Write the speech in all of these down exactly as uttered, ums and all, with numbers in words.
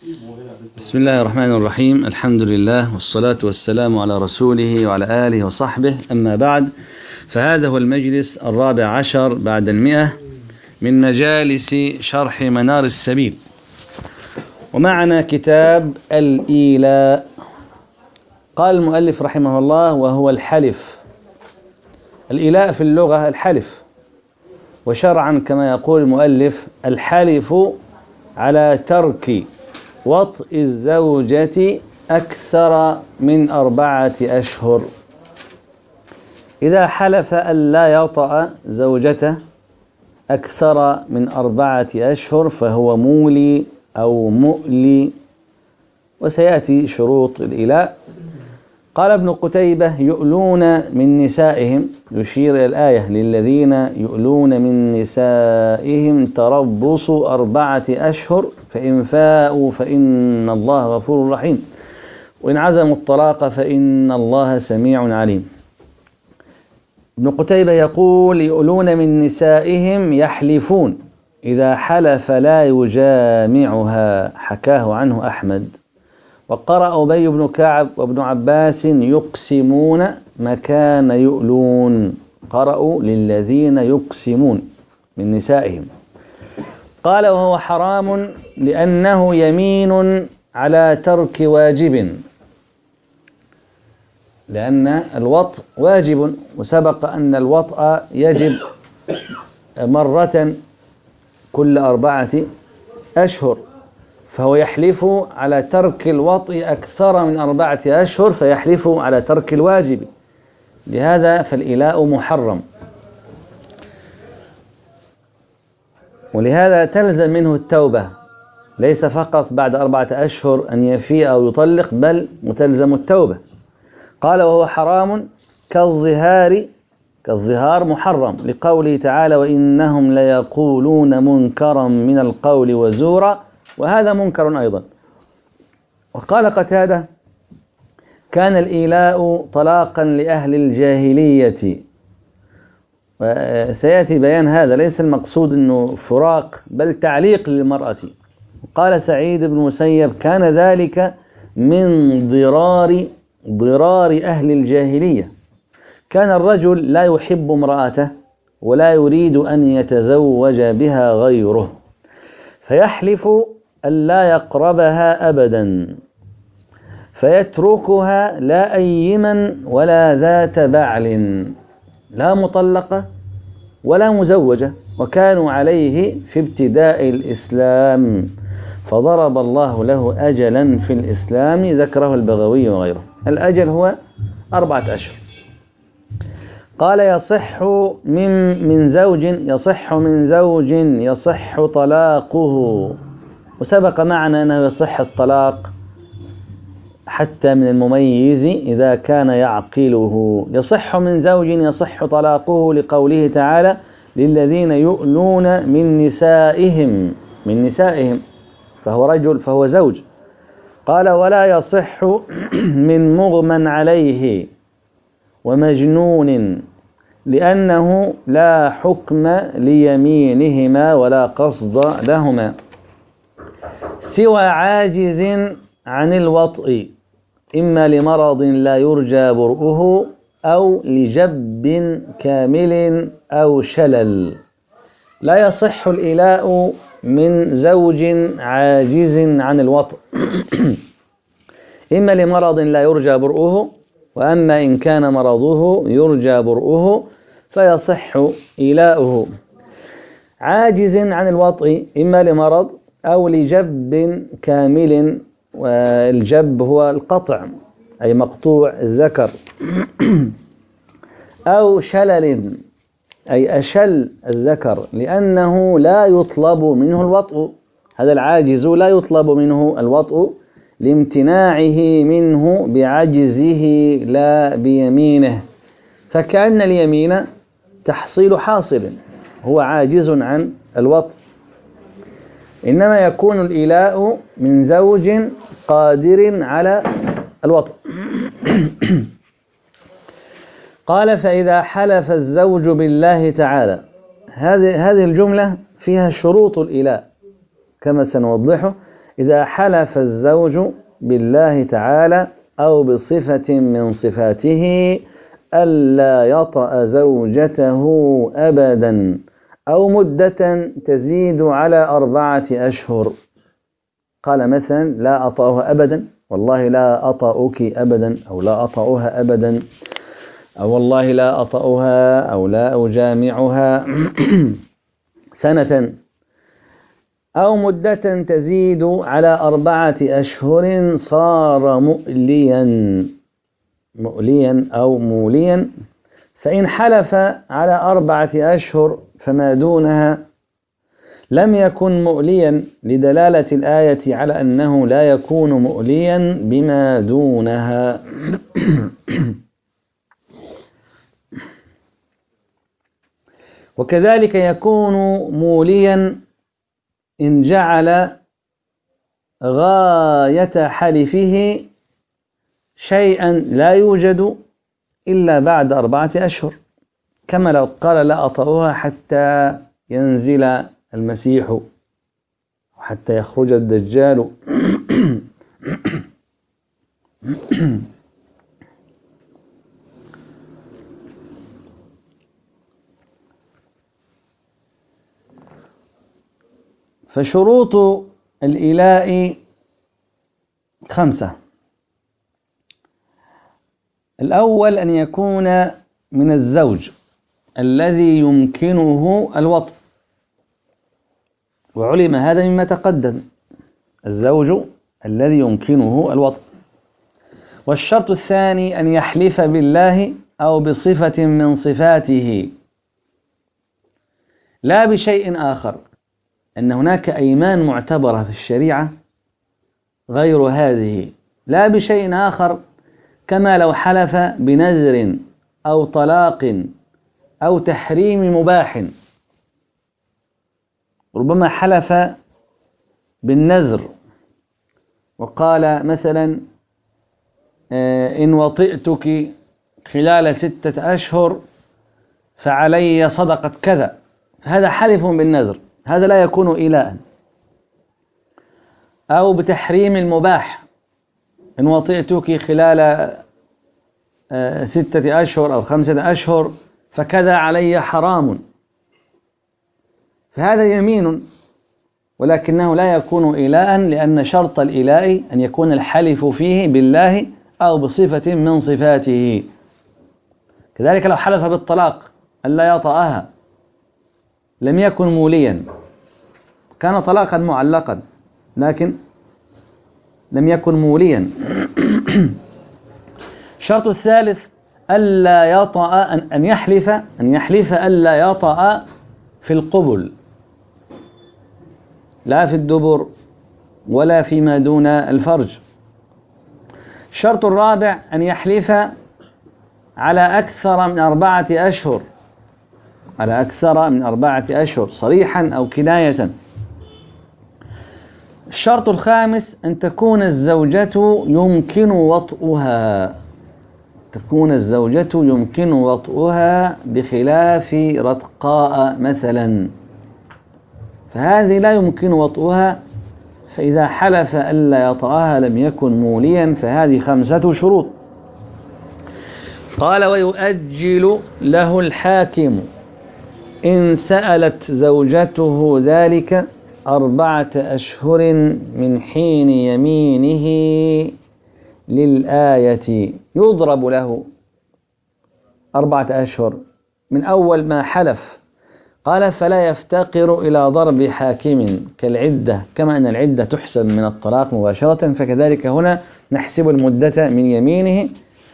بسم الله الرحمن الرحيم. الحمد لله والصلاة والسلام على رسوله وعلى آله وصحبه، أما بعد، فهذا هو المجلس الرابع عشر بعد المئة من مجالس شرح منار السبيل، ومعنا كتاب الإيلاء. قال المؤلف رحمه الله: وهو الحلف. الإيلاء في اللغة الحلف، وشرعا كما يقول المؤلف الحلف على ترك وطء الزوجة أكثر من أربعة أشهر. إذا حلف ألا يطأ زوجته أكثر من أربعة أشهر فهو مولي أو مؤلي، وسيأتي شروط الإيلاء. قال ابن قتيبة: يؤلون من نسائهم، يشير إلى الآية: للذين يؤلون من نسائهم تربص أربعة أشهر فإن فاءوا فإن الله غفور رحيم وإن عزموا الطلاق فإن الله سميع عليم. ابن قتيبة يقول: يؤلون من نسائهم، يحلفون، إذا حلف لا يجامعها، حكاه عنه أحمد. وقرأ أبي بن كعب وابن عباس: يقسمون مكان يؤلون، قرأوا للذين يقسمون من نسائهم. قال: وهو حرام لأنه يمين على ترك واجب، لأن الوطء واجب، وسبق أن الوطء يجب مرة كل أربعة أشهر، فهو يحلف على ترك الوطء أكثر من أربعة أشهر، فيحلف على ترك الواجب، لهذا فالإيلاء محرم، ولهذا تلزم منه التوبة، ليس فقط بعد أربعة أشهر أن يفيء أو يطلق، بل متلزم التوبة. قال: وهو حرام كالظهار، كالظهار محرم، لقوله تعالى: وإنهم ليقولون منكرا من القول وزورا، وهذا منكر أيضا. وقال قتادة: كان الإيلاء طلاقا لأهل الجاهلية. وسيأتي بيان هذا، ليس المقصود أنه فراق بل تعليق للمرأة. قال سعيد بن مسيب: كان ذلك من ضرار ضرار أهل الجاهلية، كان الرجل لا يحب امرأته ولا يريد أن يتزوج بها غيره، فيحلف ألا يقربها أبدا، فيتركها لا أيما ولا ذات بعل، لا مطلقة ولا مزوجة، وكانوا عليه في ابتداء الإسلام، فضرب الله له أجلا في الإسلام ذكره البغوي وغيره. الأجل هو أربعة أشهر. قال: يصح من من زوج يصح من زوج يصح طلاقه، وسبق معنا أنه يصح الطلاق حتى من المميز إذا كان يعقله. يصح من زوج يصح طلاقه، لقوله تعالى: للذين يؤلون من نسائهم، من نسائهم، فهو رجل فهو زوج. قال: ولا يصح من مغمى عليه ومجنون، لأنه لا حكم ليمينهما ولا قصد لهما، سوى عاجز عن الوطء، إما لمرض لا يرجى برؤه أو لجب كامل أو شلل. لا يصح الإيلاء من زوج عاجز عن الوطء إما لمرض لا يرجى برؤه، وأما إن كان مرضه يرجى برؤه فيصح إيلاؤه. عاجز عن الوطء إما لمرض أو لجب كامل، والجب هو القطع أي مقطوع الذكر، أو شلل أي أشل الذكر، لأنه لا يطلب منه الوطء، هذا العاجز لا يطلب منه الوطء لامتناعه منه بعجزه لا بيمينه، فكأن اليمين تحصيل حاصل، هو عاجز عن الوطء. إنما يكون الإيلاء من زوج قادر على الوطء. قال: فإذا حلف الزوج بالله تعالى، هذه هذه الجملة فيها شروط الإيلاء كما سنوضحه. إذا حلف الزوج بالله تعالى أو بصفة من صفاته ألا يطأ زوجته أبدا أو مدة تزيد على أربعة أشهر. قال مثلا لا أطأها أبدا، والله لا أطأك أبدا، أو لا أطأها أبدا، أو والله لا أطأها أو لا أجامعها سنة، أو مدة تزيد على أربعة أشهر صار مؤليا مؤليا أو موليا. فإن حلف على أربعة أشهر فما دونها لم يكن مؤليا، لدلالة الآية على أنه لا يكون مؤليا بما دونها. وكذلك يكون موليا إن جعل غاية حلفه شيئا لا يوجد إلا بعد أربعة أشهر، كما لو قال لا أطأها حتى ينزل المسيح وحتى يخرج الدجال. فشروط الإيلاء خمسة. الأول أن يكون من الزوج الذي يمكنه الوطء، وعلم هذا مما تقدم، الزوج الذي يمكنه الوطء. والشرط الثاني أن يحلف بالله أو بصفة من صفاته لا بشيء آخر، أن هناك أيمان معتبرة في الشريعة غير هذه، لا بشيء آخر، كما لو حلف بنذر أو طلاق أو تحريم مباح. ربما حلف بالنذر وقال مثلا إن وطئتك خلال ستة أشهر فعلي صدقة كذا، هذا حلف بالنذر، هذا لا يكون إيلاء. أو بتحريم المباح، إن وطئتك خلال ستة أشهر أو خمسة أشهر فكذا علي حرام، فهذا يمين ولكنه لا يكون إيلاء، لأن شرط الإيلاء أن يكون الحلف فيه بالله أو بصفة من صفاته. كذلك لو حلف بالطلاق ألا يطأها لم يكن موليا، كان طلاقا معلقا لكن لم يكن موليا. الشرط الثالث ألا يطأ، أن يحلف أن يحلف ألا يطأ في القبل، لا في الدبر ولا فيما دون الفرج. الشرط الرابع أن يحلف على أكثر من أربعة أشهر، على أكثر من أربعة أشهر صريحا أو كناية. الشرط الخامس أن تكون الزوجة يمكن وطئها، تكون الزوجة يمكن وطئها بخلاف رتقاء مثلا، فهذه لا يمكن وطئها، فإذا حلف ألا يطأها لم يكن موليا، فهذه خمسة شروط. قال ويؤجل له الحاكم إن سألت زوجته ذلك أربعة أشهر من حين يمينه للآية، يضرب له أربعة أشهر من أول ما حلف. قال فلا يفتقر إلى ضرب حاكم كالعدة، كما أن العدة تحسب من الطلاق مباشرة، فكذلك هنا نحسب المدة من يمينه.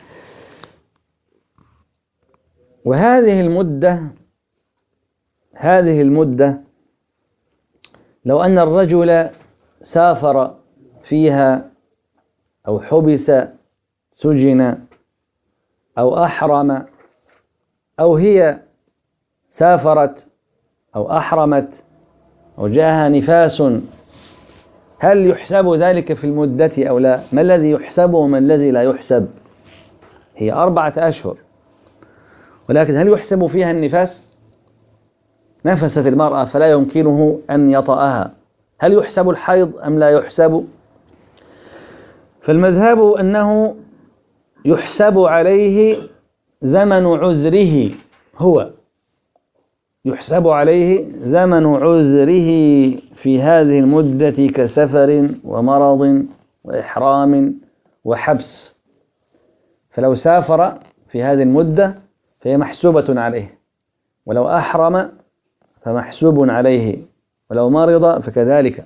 وهذه المدة هذه المدة لو أن الرجل سافر فيها أو حبس سجن أو أحرم، أو هي سافرت أو أحرمت أو جاءها نفاس، هل يحسب ذلك في المدة أو لا؟ ما الذي يحسب وما الذي لا يحسب؟ هي أربعة أشهر، ولكن هل يحسب فيها النفاس؟ نفست المرأة فلا يمكنه أن يطأها، هل يحسب الحيض أم لا يحسب؟ فالمذهب أنه يحسب عليه زمن عذره، هو يحسب عليه زمن عذره في هذه المدة كسفر ومرض وإحرام وحبس. فلو سافر في هذه المدة فهي محسوبة عليه، ولو أحرم فمحسوب عليه، ولو مرض فكذلك.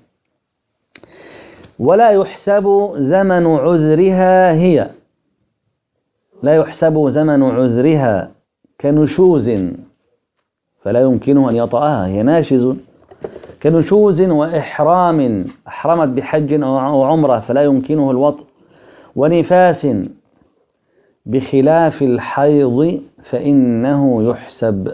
ولا يحسب زمن عذرها هي، لا يحسب زمن عذرها كنشوز فلا يمكنه أن يطأها، هي ناشز، كنشوز وإحرام، أحرمت بحج أو عمرة فلا يمكنه الوطء، ونفاس، بخلاف الحيض فإنه يحسب.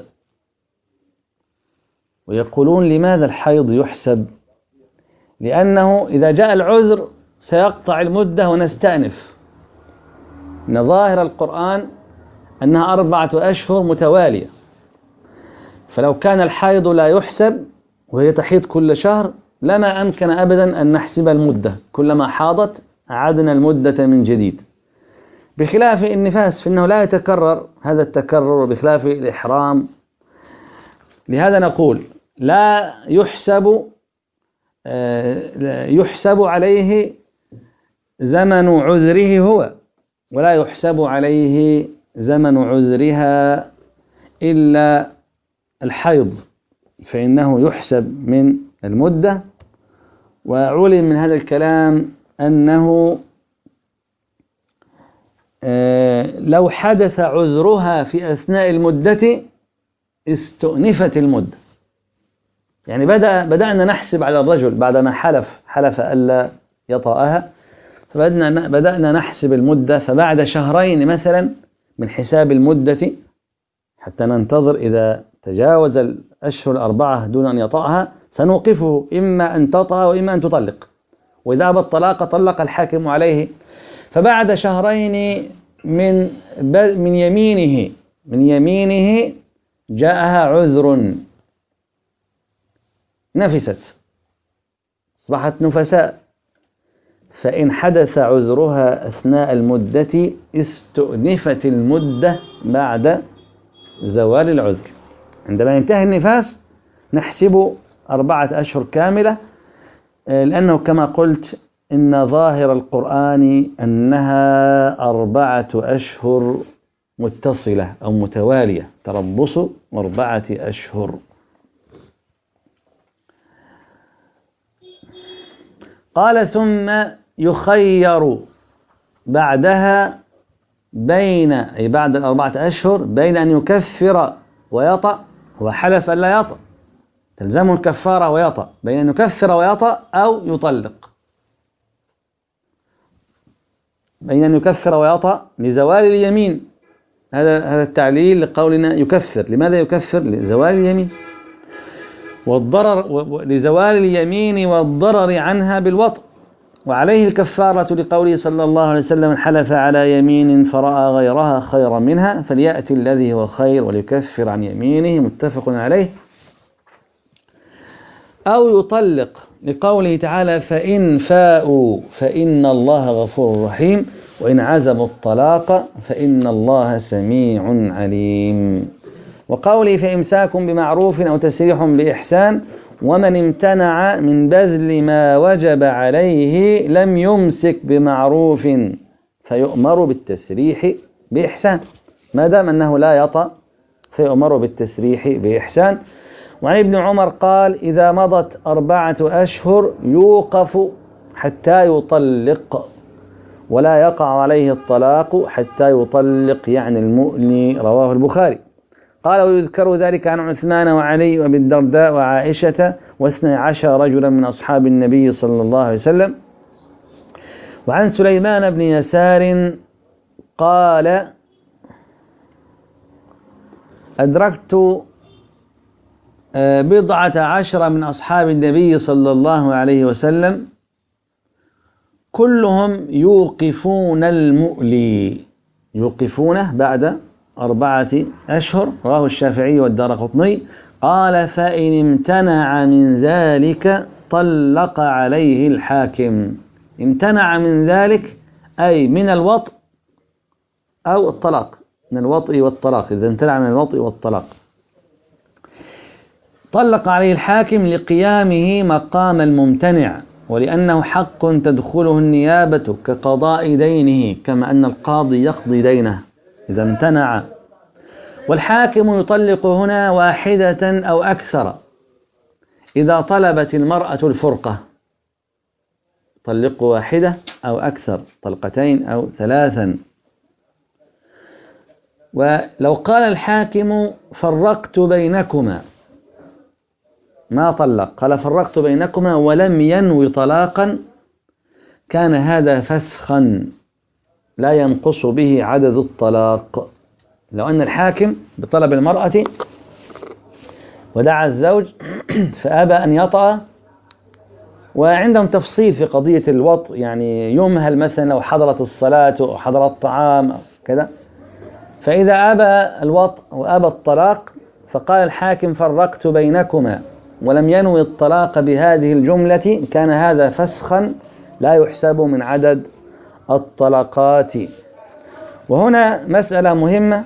ويقولون لماذا الحيض يحسب؟ لأنه إذا جاء العذر سيقطع المدة ونستأنف. إن ظاهر القرآن أنها أربعة أشهر متوالية، فلو كان الحيض لا يحسب وهي تحيض كل شهر لما أمكن أبدا أن نحسب المدة، كلما حاضت أعدنا المدة من جديد، بخلاف النفاس فإنه لا يتكرر هذا التكرر، بخلاف الإحرام. لهذا نقول لا يحسب يحسب عليه زمن عذره هو، ولا يحسب عليه زمن عذرها إلا الحيض، فإنه يحسب من المدة. وعلم من هذا الكلام أنه لو حدث عذرها في أثناء المدة استؤنفت المدة. يعني بدأ بدأنا نحسب على الرجل بعدما حلف حلف ألا يطأها، فبدأنا بدأنا نحسب المدة، فبعد شهرين مثلا من حساب المدة حتى ننتظر إذا تجاوز الأشهر الأربعة دون أن يطأها سنوقفه، إما أن تطأ وإما أن تطلق، وإذا أبى الطلاق طلق الحاكم عليه. فبعد شهرين من من يمينه من يمينه جاءها عذر، نفست، أصبحت نفساء، فإن حدث عذرها أثناء المدة استؤنفت المدة بعد زوال العذر. عندما ينتهي النفاس نحسب أربعة أشهر كاملة، لأنه كما قلت إن ظاهر القرآن أنها أربعة أشهر متصلة أو متوالية، تربص أربعة أشهر. قال ثم يخير بعدها بين، أي بعد الأربعة أشهر، بين أن يكفر ويطأ، هو حلف أن لا يطأ تلزمه الكفارة ويطأ، بين أن يكفر ويطأ أو يطلق، بين أن يكفر ويطأ لزوال اليمين. هذا هذا التعليل لقولنا يكفر. لماذا يكفر؟ لزوال اليمين والضرر، لزوال اليمين والضرر عنها بالوطء، وعليه الكفارة لقوله صلى الله عليه وسلم حلف على يمين فرأى غيرها خيرا منها فليأتي الذي هو خير وليكفر عن يمينه، متفق عليه. أو يطلق لقوله تعالى فإن فاءوا فإن الله غفور رحيم وإن عزموا الطلاق فإن الله سميع عليم. وقوله فإمساك بمعروف أو تسريح بإحسان ومن امتنع من بذل ما وجب عليه لم يمسك بمعروف فيؤمر بالتسريح بإحسان، ما دام أنه لا يطأ فيؤمر بالتسريح بإحسان. وعن ابن عمر قال إذا مضت أربعة أشهر يوقف حتى يطلق ولا يقع عليه الطلاق حتى يطلق، يعني المؤني، رواه البخاري. قال ويذكر ذلك عن عثمان وعلي وابي الدرداء وعائشة واثني عشر رجلا من أصحاب النبي صلى الله عليه وسلم. وعن سليمان بن يسار قال أدركت بضعة عشر من أصحاب النبي صلى الله عليه وسلم كلهم يوقفون المؤلي، يوقفونه بعد أربعة أشهر، رواه الشافعي والدارقطني. قال فإن امتنع من ذلك طلق عليه الحاكم. امتنع من ذلك أي من الوطء أو الطلاق، من الوطء والطلاق، إذا امتنع من الوطء والطلاق. طلق عليه الحاكم لقيامه مقام الممتنع، ولأنه حق تدخله النيابة كقضاء دينه، كما أن القاضي يقضي دينه إذا امتنع. والحاكم يطلق هنا واحدة أو أكثر إذا طلبت المرأة الفرقة، طلق واحدة أو أكثر، طلقتين أو ثلاثا. ولو قال الحاكم فرقت بينكما ما طلق، قال فرقت بينكما ولم ينوي طلاقا، كان هذا فسخا لا ينقص به عدد الطلاق. لو أن الحاكم بطلب المرأة ودعا الزوج فأبى أن يطأ، وعندهم تفصيل في قضية الوطء، يعني يمهل مثلا لو حضرت الصلاة أو حضر الطعام أو كذا، فإذا أبى الوطء وأبى الطلاق فقال الحاكم فرقت بينكما ولم ينوي الطلاق بهذه الجملة، كان هذا فسخا لا يحسب من عدد الطلقات. وهنا مسألة مهمة،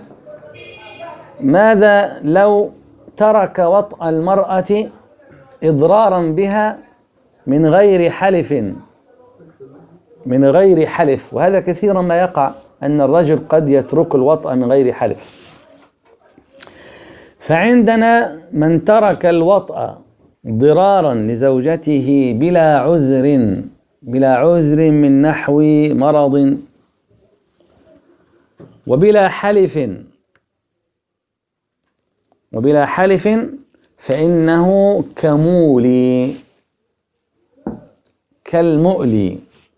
ماذا لو ترك وطأ المرأة إضرارا بها من غير حلف، من غير حلف؟ وهذا كثيرا ما يقع، أن الرجل قد يترك الوطأ من غير حلف. فعندنا من ترك الوطأ ضرارا لزوجته بلا عذر، بلا عذر من نحو مرض وبلا حلف، وبلا حلف فإنه كمولي، كالمؤلي.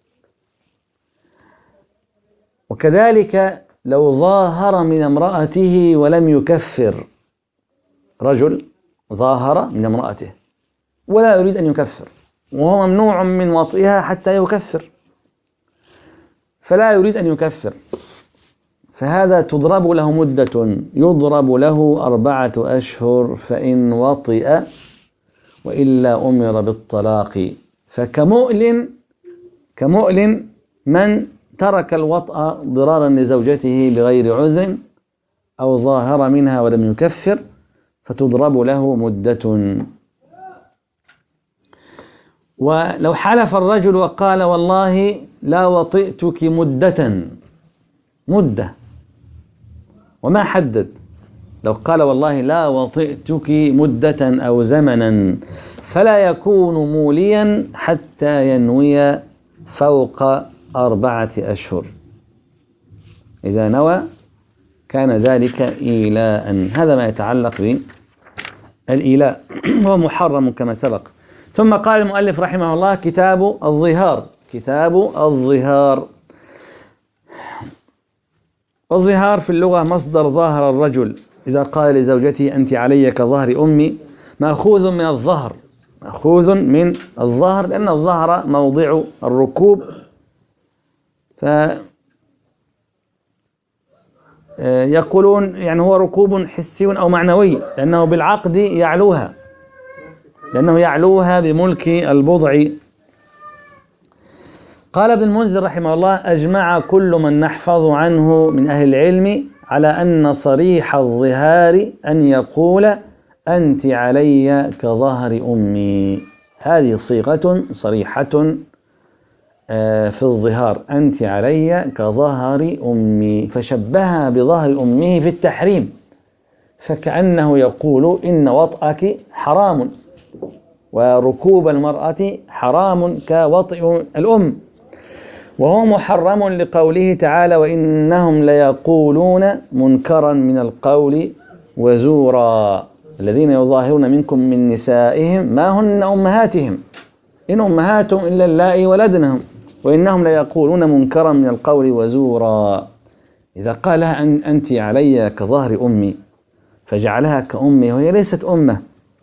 وكذلك لو ظاهر من امرأته ولم يكفر، رجل ظاهر من امرأته ولا يريد أن يكفر، وهو ممنوع من وطئها حتى يكفر، فلا يريد أن يكفر، فهذا تضرب له مدة، يضرب له أربعة أشهر فإن وطئ، وإلا أمر بالطلاق. فكمؤل كمؤل من ترك الوطأ ضرارا لزوجته بغير عذر أو ظاهر منها ولم يكفر، فتضرب له مدة. ولو حلف الرجل وقال والله لا وطئتك مدة، مدة وما حدد، لو قال والله لا وطئتك مدة أو زمنا، فلا يكون موليا حتى ينوي فوق أربعة أشهر. إذا نوى كان ذلك إيلاء. هذا ما يتعلق بالإيلاء، هو محرم كما سبق. ثم قال المؤلف رحمه الله كتاب الظهار. كتاب الظهار. الظهار في اللغة مصدر ظاهر الرجل، إذا قال لزوجته أنت علي كظهر أمي، مأخوذ من الظهر، مأخوذ من الظهر، لأن الظهر موضع الركوب، ف يقولون يعني هو ركوب حسي أو معنوي، لأنه بالعقد يعلوها، لأنه يعلوها بملك البضع. قال ابن المنذر رحمه الله أجمع كل من نحفظ عنه من أهل العلم على أن صريح الظهار أن يقول أنت علي كظهر أمي. هذه صيغة صريحة في الظهار، أنت علي كظهر أمي، فشبهها بظهر أمه في التحريم، فكأنه يقول إن وطئك حرام وركوب المرأة حرام كوطئ الأم، وهو محرم لقوله تعالى وإنهم ليقولون منكرا من القول وزورا الذين يظاهرون منكم من نسائهم ما هن أمهاتهم إن أمهاتهم إلا اللائي ولدنهم وإنهم ليقولون منكرا من القول وزورا. إذا قالها أنت علي كظهر أمي فجعلها كأمي وهي ليست أمه.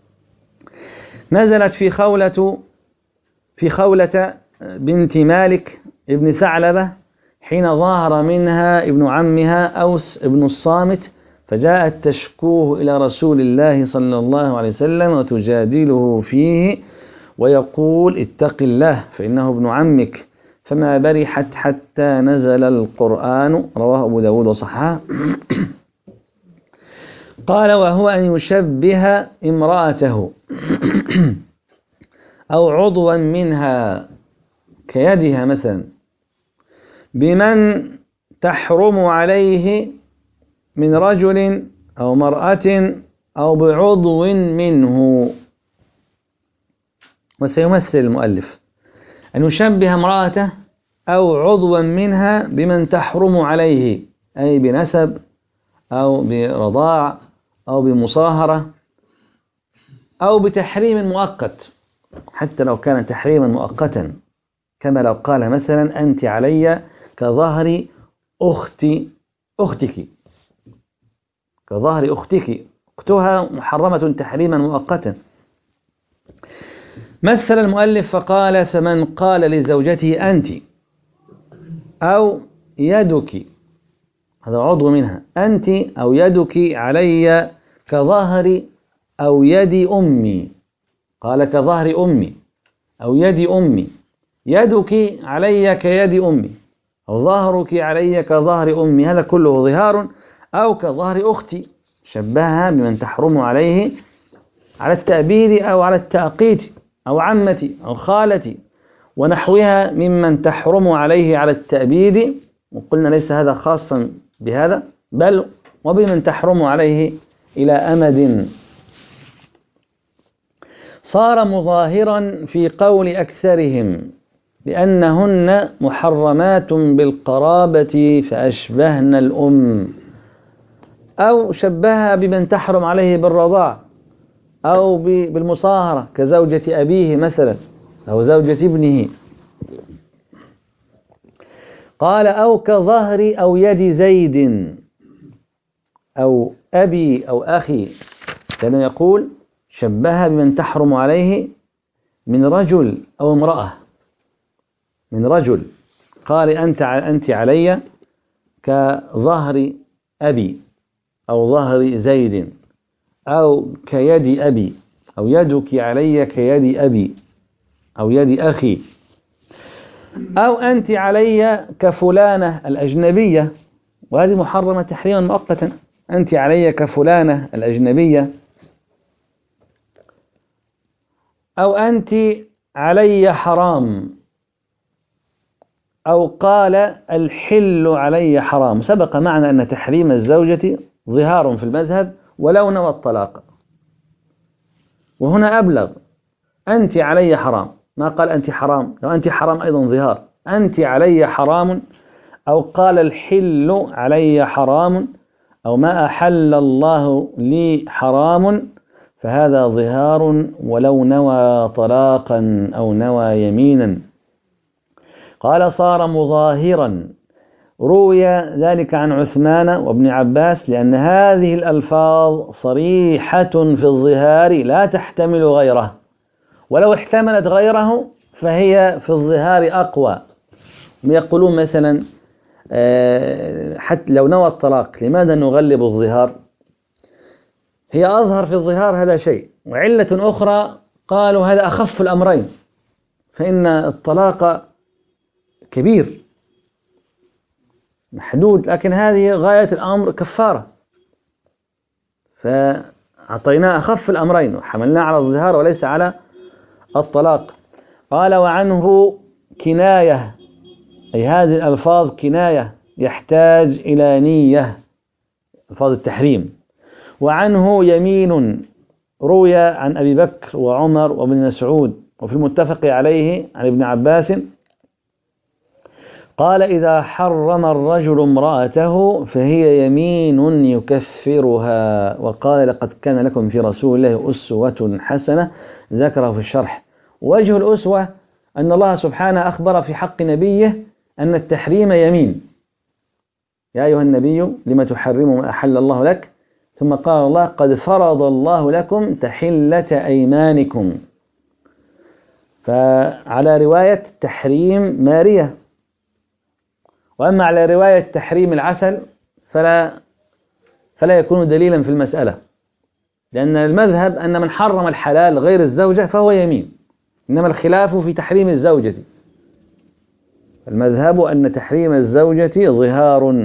نزلت في خولة في خولة بنت مالك ابن ثعلبة حين ظاهر منها ابن عمها أوس ابن الصامت، فجاءت تشكوه إلى رسول الله صلى الله عليه وسلم وتجادله فيه، ويقول اتق الله فإنه ابن عمك، فما برحت حتى نزل القرآن. رواه أبو داود وصححه. قال وهو أن يشبه امرأته أو عضوا منها كيدها مثلا بمن تحرم عليه من رجل أو مرأة أو بعضو منه. وسيمثل المؤلف أن يشبه امرأته أو عضوا منها بمن تحرم عليه، أي بنسب أو برضاع أو بمصاهرة أو بتحريم مؤقت، حتى لو كان تحريما مؤقتا، كما لو قال مثلا أنت علي كظهر أختي أختك، كظهر أختك، أختها محرمة تحريما مؤقتا. مثل المؤلف فقال فمن قال لزوجته أنت أو يدك، هذا عضو منها، أنت أو يدك علي كظهر أو يد أمي، قال كظهر أمي أو يد أمي، يدك علي كيد أمي أو ظهرك علي كظهر أمي، هذا كله ظهار، أو كظهر أختي، شبهها بمن تحرم عليه على التأبيد أو على التأقيت، أو عمتي أو خالتي ونحوها ممن تحرم عليه على التأبيد. وقلنا ليس هذا خاصا بهذا، بل وبمن تحرم عليه إلى أمد. صار مظاهرا في قول أكثرهم لأنهن محرمات بالقرابة فأشبهن الأم، أو شبهها بمن تحرم عليه بالرضاع أو بالمصاهرة كزوجة أبيه مثلا أو زوجة ابنه. قال أو كظهر أو يد زيد أو أبي أو أخي، كان يقول شبهها بمن تحرم عليه من رجل أو امرأة، من رجل، قال أنت أنت علي كظهر أبي أو ظهر زيد أو كيد أبي، أو يدك علي كيد أبي أو يد أخي، أو أنت علي كفلانة الأجنبية، وهذه محرمة تحريما مؤقتا، أنت علي كفلانة الأجنبية، أو أنت علي حرام، أو قال الحل علي حرام. سبق معنا أن تحريم الزوجة ظهار في المذهب ولو نوى الطلاق، وهنا أبلغ، أنت علي حرام، ما قال أنت حرام، لو أنت حرام أيضا ظهار، أنت علي حرام، أو قال الحل علي حرام، أو ما أحل الله لي حرام، فهذا ظهار ولو نوى طلاقا أو نوى يمينا. قال صار مظاهرا، روي ذلك عن عثمان وابن عباس، لأن هذه الألفاظ صريحة في الظهار لا تحتمل غيره، ولو احتملت غيره فهي في الظهار أقوى. يقولون مثلا حتى لو نوى الطلاق لماذا نغلب الظهار؟ هي أظهر في الظهار هذا شيء، وعلة أخرى قالوا هذا أخف الأمرين، فإن الطلاق كبير محدود، لكن هذه غاية الأمر كفارة، فأعطيناه أخف الأمرين وحملناه على الظهار وليس على الطلاق. قال وعنه كناية، أي هذه الألفاظ كناية يحتاج إلى نية، ألفاظ التحريم. وعنه يمين، روي عن أبي بكر وعمر وابن مسعود، وفي المتفق عليه عن ابن عباس قال إذا حرم الرجل امرأته فهي يمين يكفرها. وقال لقد كان لكم في رسول الله أسوة حسنة، ذكره في الشرح. وجه الأسوة أن الله سبحانه أخبر في حق نبيه أن التحريم يمين، يا أيها النبي لما تحرم ما أحل الله لك، ثم قال الله قد فرض الله لكم تحلة أيمانكم. فعلى رواية تحريم مارية، وأما على رواية تحريم العسل فلا فلا يكون دليلا في المسألة، لأن المذهب أن من حرم الحلال غير الزوجة فهو يمين، إنما الخلاف في تحريم الزوجة. المذهب أن تحريم الزوجة ظهار.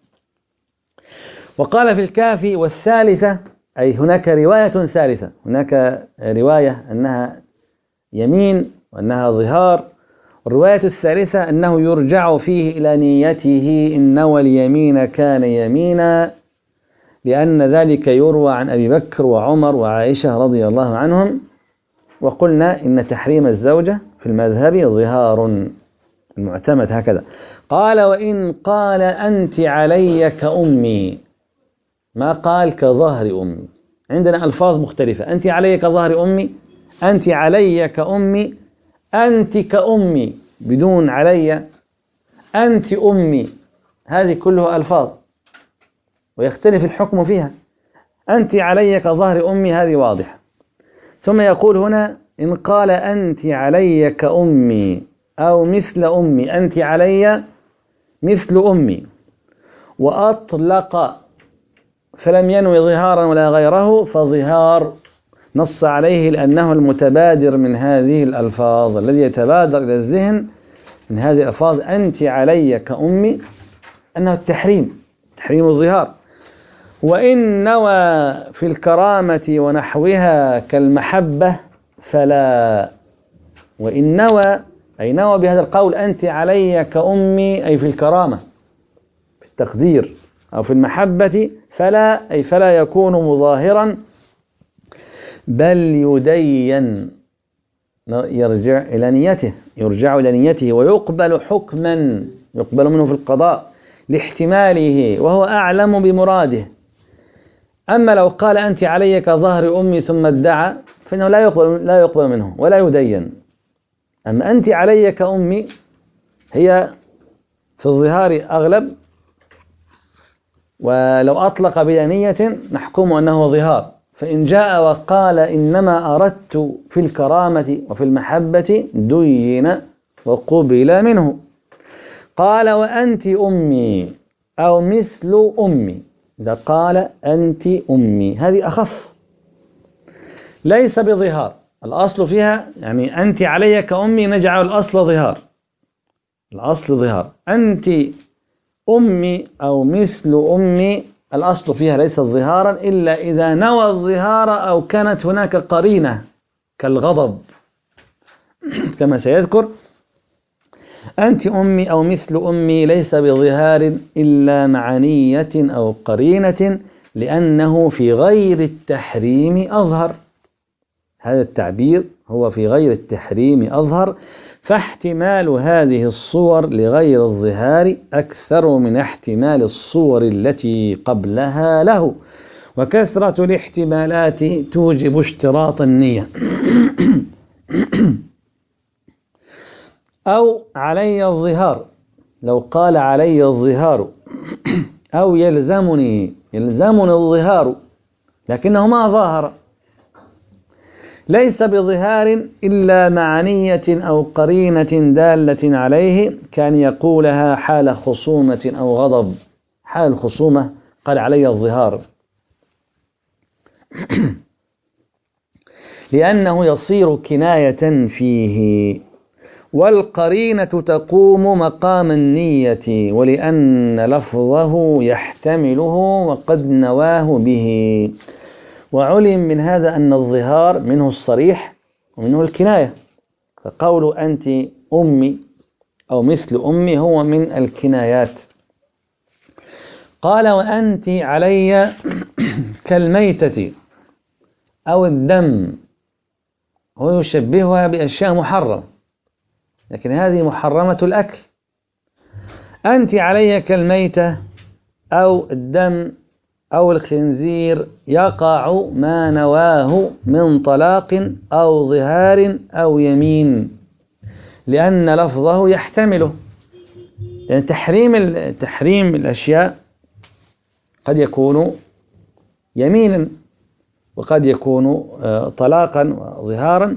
وقال في الكافي والثالثة، أي هناك رواية ثالثة، هناك رواية أنها يمين وأنها ظهار، والرواية الثالثة أنه يرجع فيه إلى نيته إن نوى اليمين كان يمينا، لأن ذلك يروى عن أبي بكر وعمر وعائشة رضي الله عنهم. وقلنا إن تحريم الزوجة في المذهب ظهار، المعتمد هكذا. قال وإن قال أنت علي كأمي، ما قال كظهر أمي، عندنا ألفاظ مختلفة، أنت علي كظهر أمي، أنت علي كأمي، أنت كأمي بدون علي، أنت أمي، هذه كلها ألفاظ ويختلف الحكم فيها. أنت علي كظهر أمي هذه واضحة. ثم يقول هنا إن قال أنت علي كأمي أو مثل أمي، أنت علي مثل أمي، وأطلق فلم ينوي ظهارا ولا غيره، فظهار نص عليه لأنه المتبادر من هذه الألفاظ، الذي يتبادر إلى الذهن من هذه الألفاظ أنت علي كأمي أنه التحريم، تحريم الظهار. وإن نوى في الكرامة ونحوها كالمحبة فلا. وإن نوى أي نوى بهذا القول أنت علي كأمي أي في الكرامة في التقدير أو في المحبة، فلا أي فلا يكون مظاهرا، بل يدين، يرجع إلى نيته، يرجع إلى نيته ويقبل حكما، يقبل منه في القضاء لاحتماله وهو أعلم بمراده. أما لو قال أنت علي كظهر أمي ثم ادعى فإنه لا يقبل, لا يقبل منه ولا يدين. أما أنت علي كأمي هي في الظهار أغلب، ولو أطلق بلا نية نحكم أنه ظهار. فإن جاء وقال إنما أردت في الكرامة وفي المحبة دين وقبل منه. قال وأنت أمي أو مثل أمي، إذا قال أنت أمي هذه أخف، ليس بظهار، الأصل فيها يعني أنت علي كأمي نجعل الأصل ظهار، الأصل ظهار. أنت أمي أو مثل أمي الأصل فيها ليس ظهارا إلا إذا نوى الظهار أو كانت هناك قرينة كالغضب كما سيذكر. أنت أمي أو مثل أمي ليس بظهار إلا مع نية أو قرينة، لأنه في غير التحريم أظهر. هذا التعبير هو في غير التحريم أظهر، فاحتمال هذه الصور لغير الظهار أكثر من احتمال الصور التي قبلها له، وكثرة الاحتمالات توجب اشتراط النية. أو علي الظهار، لو قال علي الظهار أو يلزمني يلزمني الظهار لكنه ما ظاهر، ليس بظهار إلا مع نية أو قرينة دالة عليه، كان يقولها حال خصومة أو غضب. حال الخصومة قال علي الظهار لأنه يصير كناية فيه، والقرينة تقوم مقام النية، ولأن لفظه يحتمله وقد نواه به. وعلم من هذا أن الظهار منه الصريح ومنه الكناية، فقول أنت أمي أو مثل أمي هو من الكنايات. قال وأنت علي كالميتة أو الدم، هو يشبهها بأشياء محرمة لكن هذه محرمة الأكل. أنت علي كالميتة أو الدم أو الخنزير يقع ما نواه من طلاق أو ظهار أو يمين، لأن لفظه يحتمله. يعني تحريم تحريم الأشياء قد يكون يمينا وقد يكون طلاقا وظهارا،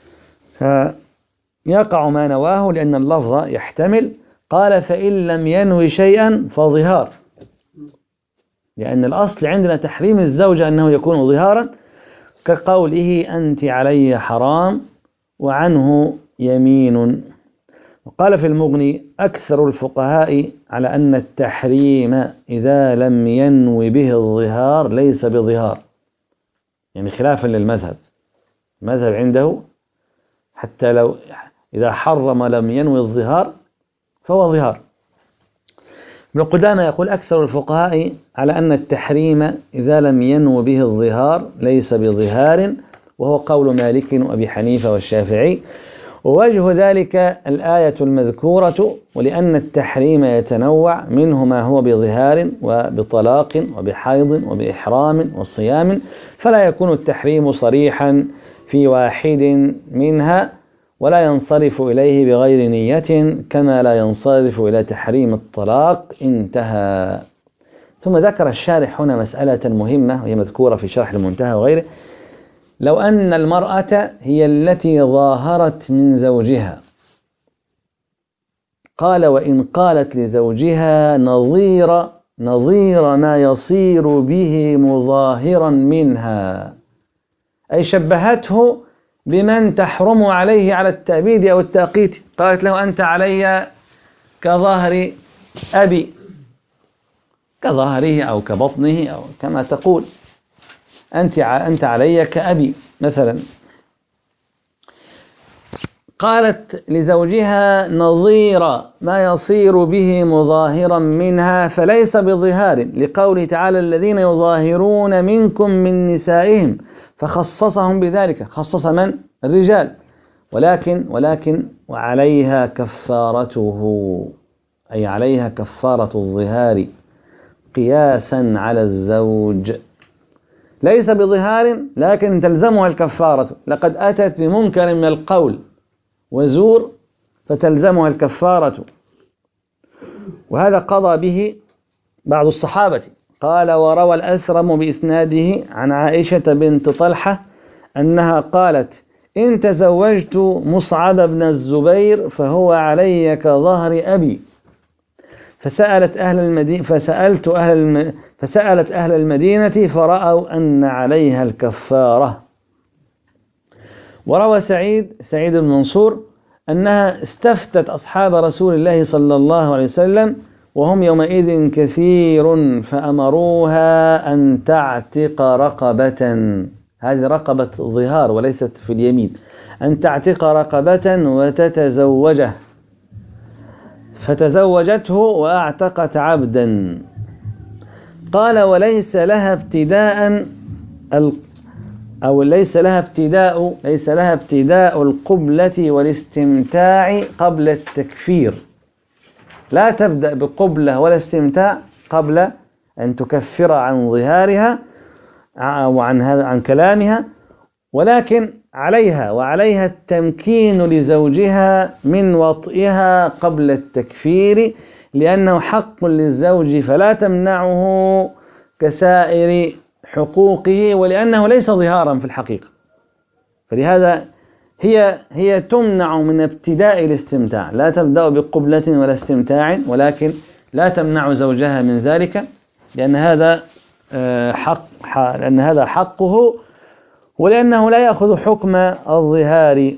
فيقع ما نواه لأن اللفظ يحتمل. قال فإن لم ينوي شيئا فظهار، لأن الأصل عندنا تحريم الزوجة أنه يكون ظهارا، كقوله أنت علي حرام وعنه يمين. وقال في المغني: أكثر الفقهاء على أن التحريم إذا لم ينوي به الظهار ليس بظهار، يعني خلافا للمذهب. المذهب عنده حتى لو إذا حرم لم ينوي الظهار فهو ظهار. ابن قدامة يقول: أكثر الفقهاء على أن التحريم إذا لم ينو به الظهار ليس بظهار، وهو قول مالك وأبي حنيفة والشافعي. ووجه ذلك الآية المذكورة: ولأن التحريم يتنوع، منه ما هو بظهار وبطلاق وبحيض وبإحرام وصيام، فلا يكون التحريم صريحا في واحد منها، ولا ينصرف إليه بغير نية، كما لا ينصرف إلى تحريم الطلاق. انتهى. ثم ذكر الشارح هنا مسألة مهمة وهي مذكورة في شرح المنتهى وغيره: لو أن المرأة هي التي ظاهرت من زوجها، قال: وإن قالت لزوجها نظير نظير ما يصير به مظاهرا منها، أي شبهته بمن تحرم عليه على التأبيد أو التأقيت، قالت له: أنت علي كظهر أبي، كظهره أو كبطنه أو كما تقول، أنت أنت علي كأبي مثلا. قالت لزوجها نظير ما يصير به مظاهرا منها، فليس بظهار، لقوله تعالى: الذين يظاهرون منكم من نسائهم، فخصصهم بذلك، خصص من؟ الرجال. ولكن ولكن وعليها كفارته، أي عليها كفارة الظهار قياسا على الزوج، ليس بظهار لكن تلزمها الكفارة. لقد أتت بمنكر من القول وزور فتلزمها الكفارة. وهذا قضى به بعض الصحابة. قال: وروى الأثرم بإسناده عن عائشة بنت طلحة أنها قالت: إن تزوجت مصعب بن الزبير فهو علي كظهر أبي، فسألت أهل المدينة فسألت أهل الم... فسألت أهل المدينة فرأوا أن عليها الكفارة. وروى سعيد سعيد بن منصور أنها استفتت أصحاب رسول الله صلى الله عليه وسلم وهم يومئذ كثير، فأمروها أن تعتق رقبة، هذه رقبة ظهار وليست في اليمين، أن تعتق رقبة وتتزوجه، فتزوجته وأعتقت عبدا. قال: وليس لها ابتداء أو ليس لها ابتداء ليس لها ابتداء القبلة والاستمتاع قبل التكفير، لا تبدأ بقبلة ولا استمتاع قبل أن تكفر عن ظهارها وعن عن كلامها، ولكن عليها وعليها التمكين لزوجها من وطئها قبل التكفير، لأنه حق للزوج فلا تمنعه كسائر حقوقه، ولأنه ليس ظهارا في الحقيقة. فلهذا هي هي تمنع من ابتداء الاستمتاع، لا تبدأ بقبلة ولا استمتاع، ولكن لا تمنع زوجها من ذلك، لأن هذا حق لأن هذا حقه، ولأنه لا يأخذ حكم الظهار.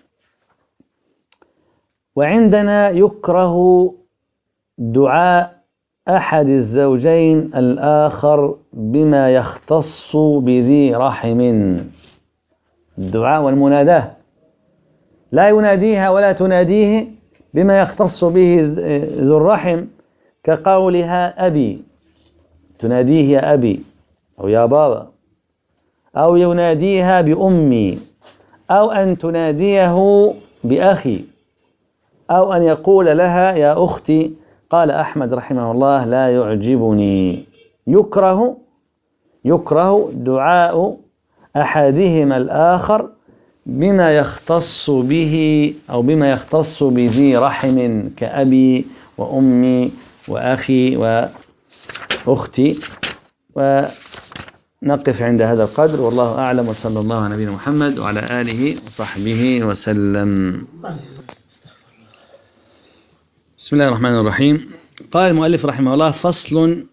وعندنا يكره دعاء أحد الزوجين الآخر بما يختص بذي رحم، الدعاء والمناداة، لا يناديها ولا تناديه بما يختص به ذو الرحم، كقولها أبي، تناديه يا أبي أو يا بابا، أو يناديها بأمي، أو أن تناديه بأخي، أو أن يقول لها يا أختي. قال أحمد رحمه الله: لا يعجبني، يكره يكره دعاء أحدهما الآخر بما يختص به أو بما يختص بذي رحم، كأبي وأمي وأخي وأختي. ونقف عند هذا القدر، والله أعلم، وصلى الله على نبينا محمد وعلى آله وصحبه وسلم. بسم الله الرحمن الرحيم. قال المؤلف رحمه الله: فصل: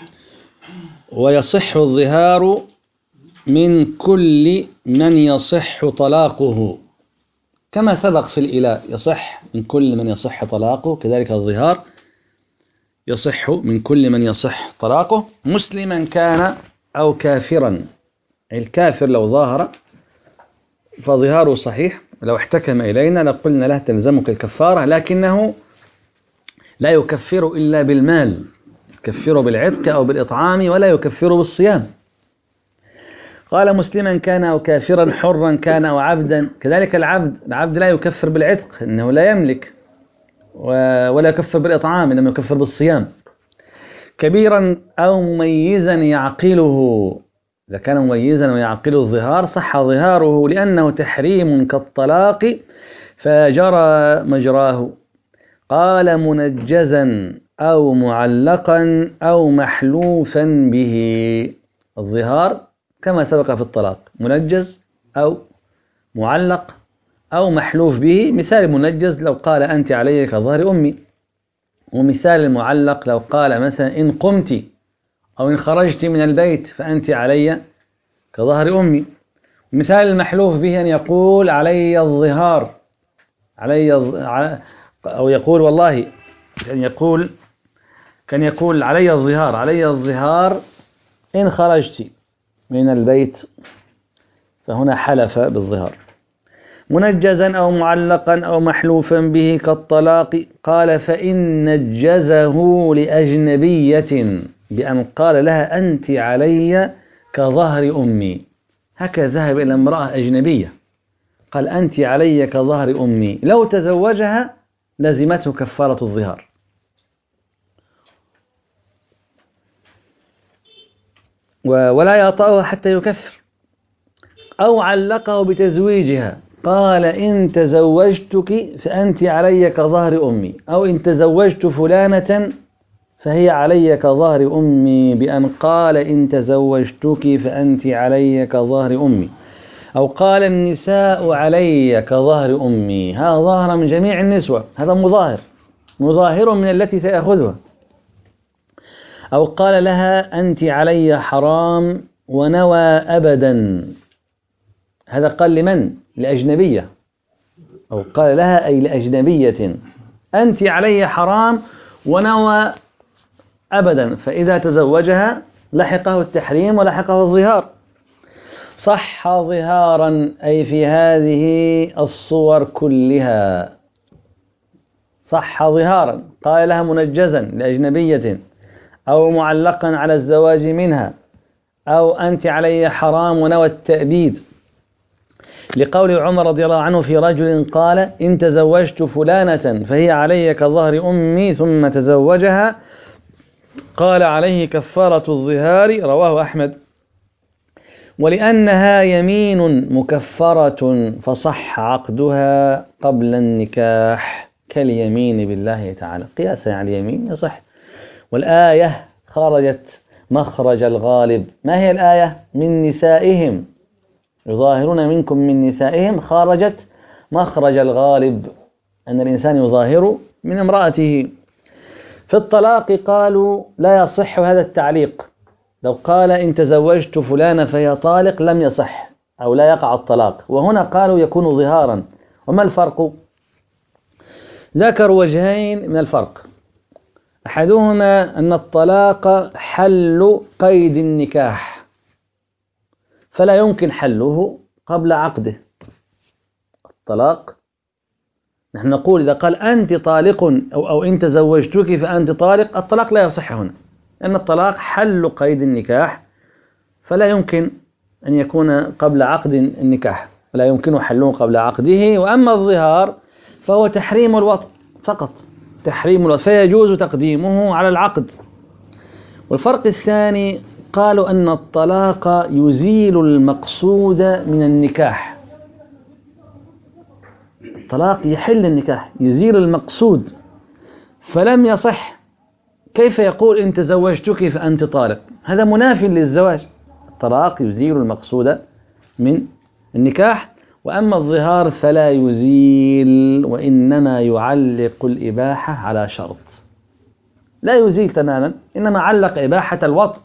ويصح الظهار من كل من يصح طلاقه، كما سبق في الإلاء يصح من كل من يصح طلاقه، كذلك الظهار يصح من كل من يصح طلاقه، مسلما كان أو كافرا. الكافر لو ظاهر فظهاره صحيح، لو احتكم إلينا لقلنا له تلزمك الكفارة، لكنه لا يكفر إلا بالمال، يكفر بالعتق أو بالإطعام ولا يكفر بالصيام. قال مسلما كان أو كافرا، حرا كان أو عبدا، كذلك العبد العبد لا يكفر بالعتق إنه لا يملك، ولا يكفر بالإطعام إنما يكفر بالصيام. كبيرا أو مميزا يعقله، إذا كان مميزا ويعقل الظهار صح ظهاره لأنه تحريم كالطلاق فجرى مجراه. قال منجزا أو معلقا أو محلوفا به. الظهار كما سبق في الطلاق منجز أو معلق أو محلوف به. مثال منجز لو قال أنت علي كظهر أمي، ومثال المعلق لو قال مثلا إن قمت أو إن خرجت من البيت فأنت علي كظهر أمي. مثال المحلوف به أن يقول علي الظهار، علي أو يقول والله كان يقول كان يقول علي الظهار علي الظهار إن خرجت من البيت، فهنا حلف بالظهار. منجزا أو معلقا أو محلوفا به كالطلاق. قال فإن نجزه لأجنبية بأن قال لها أنت علي كظهر أمي، هكذا ذهب إلى امرأة أجنبية قال أنت علي كظهر أمي، لو تزوجها لزمته كفارة الظهار. ولا يطأها حتى يكفر. أو علقه بتزويجها قال إن تزوجتك فأنت علي كظهر أمي، أو إن تزوجت فلانة فهي علي كظهر أمي بأن قال إن تزوجتك فأنت علي كظهر أمي، أو قال النساء علي كظهر أمي. هذا ظاهر من جميع النسوة، هذا مظاهر مظاهر من التي سيأخذها. أو قال لها أنت علي حرام ونوى أبدا، هذا قال لمن؟ لأجنبية. أو قال لها أي لأجنبية أنت علي حرام ونوى أبدا، فإذا تزوجها لحقه التحريم ولحقه الظهار. صح ظهارا أي في هذه الصور كلها، صح ظهارا. قال لها منجزا لأجنبية، أو معلقا على الزواج منها، أو أنت علي حرام ونوى التأبيد، لقول عمر رضي الله عنه في رجل قال إن تزوجت فلانة فهي علي كظهر أمي ثم تزوجها قال عليه كفارة الظهار، رواه أحمد. ولأنها يمين مكفرة فصح عقدها قبل النكاح كاليمين بالله تعالى، قياسا على اليمين يصح. والآية خرجت مخرج الغالب. ما هي الآية؟ من نسائهم يظاهرون منكم من نسائهم، خرجت مخرج الغالب أن الإنسان يظاهر من امرأته. في الطلاق قالوا لا يصح هذا التعليق، لو قال إن تزوجت فلانة فهي طالق لم يصح أو لا يقع الطلاق، وهنا قالوا يكون ظهارا. وما الفرق؟ ذكروا وجهين من الفرق. أحدهما أن الطلاق حل قيد النكاح، فلا يمكن حله قبل عقده. الطلاق نحن نقول إذا قال أنت طالق أو, أو إن تزوجتك فأنت طالق، الطلاق لا يصح هنا، لأن الطلاق حل قيد النكاح، فلا يمكن أن يكون قبل عقد النكاح، فلا يمكن حله قبل عقده. وأما الظهار فهو تحريم الوطء فقط، تحريم الوطء، فيجوز تقديمه على العقد. والفرق الثاني قالوا أن الطلاق يزيل المقصود من النكاح. الطلاق يحل النكاح، يزيل المقصود، فلم يصح. كيف يقول إن تزوجتك فأنت طالق؟ هذا مناف للزواج. الطلاق يزيل المقصود من النكاح، وأما الظهار فلا يزيل، وإنما يعلق الإباحة على شرط، لا يزيل تماما، إنما علق إباحة الوطء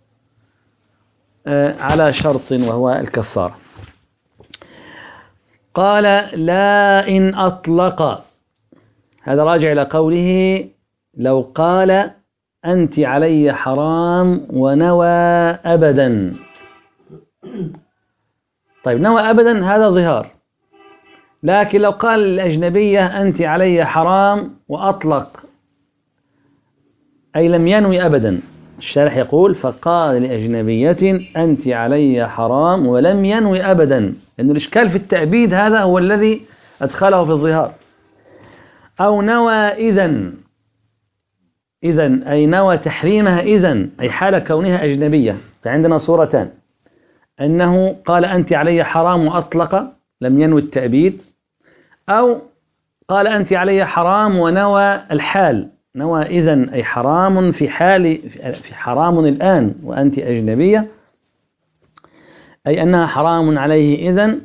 على شرط وهو الكفارة. قال لا إن أطلق، هذا راجع إلى قوله لو قال أنت علي حرام ونوى أبدا. طيب نوى أبدا هذا ظهار، لكن لو قال الأجنبية أنت علي حرام وأطلق أي لم ينوي أبدا، الشارح يقول فقال لأجنبية أنت علي حرام ولم ينوي أبدا، لأن الإشكال في التأبيد هذا هو الذي أدخله في الظهار. أو نوى إذن، إذن أي نوى تحريمها إذن أي حال كونها أجنبية. فعندنا صورتان، أنه قال أنت علي حرام وأطلق لم ينوي التأبيد، أو قال أنت علي حرام ونوى الحال، نوى إذن أي حرام في حال في حرام الآن وأنت أجنبية، أي أنها حرام عليه إذن،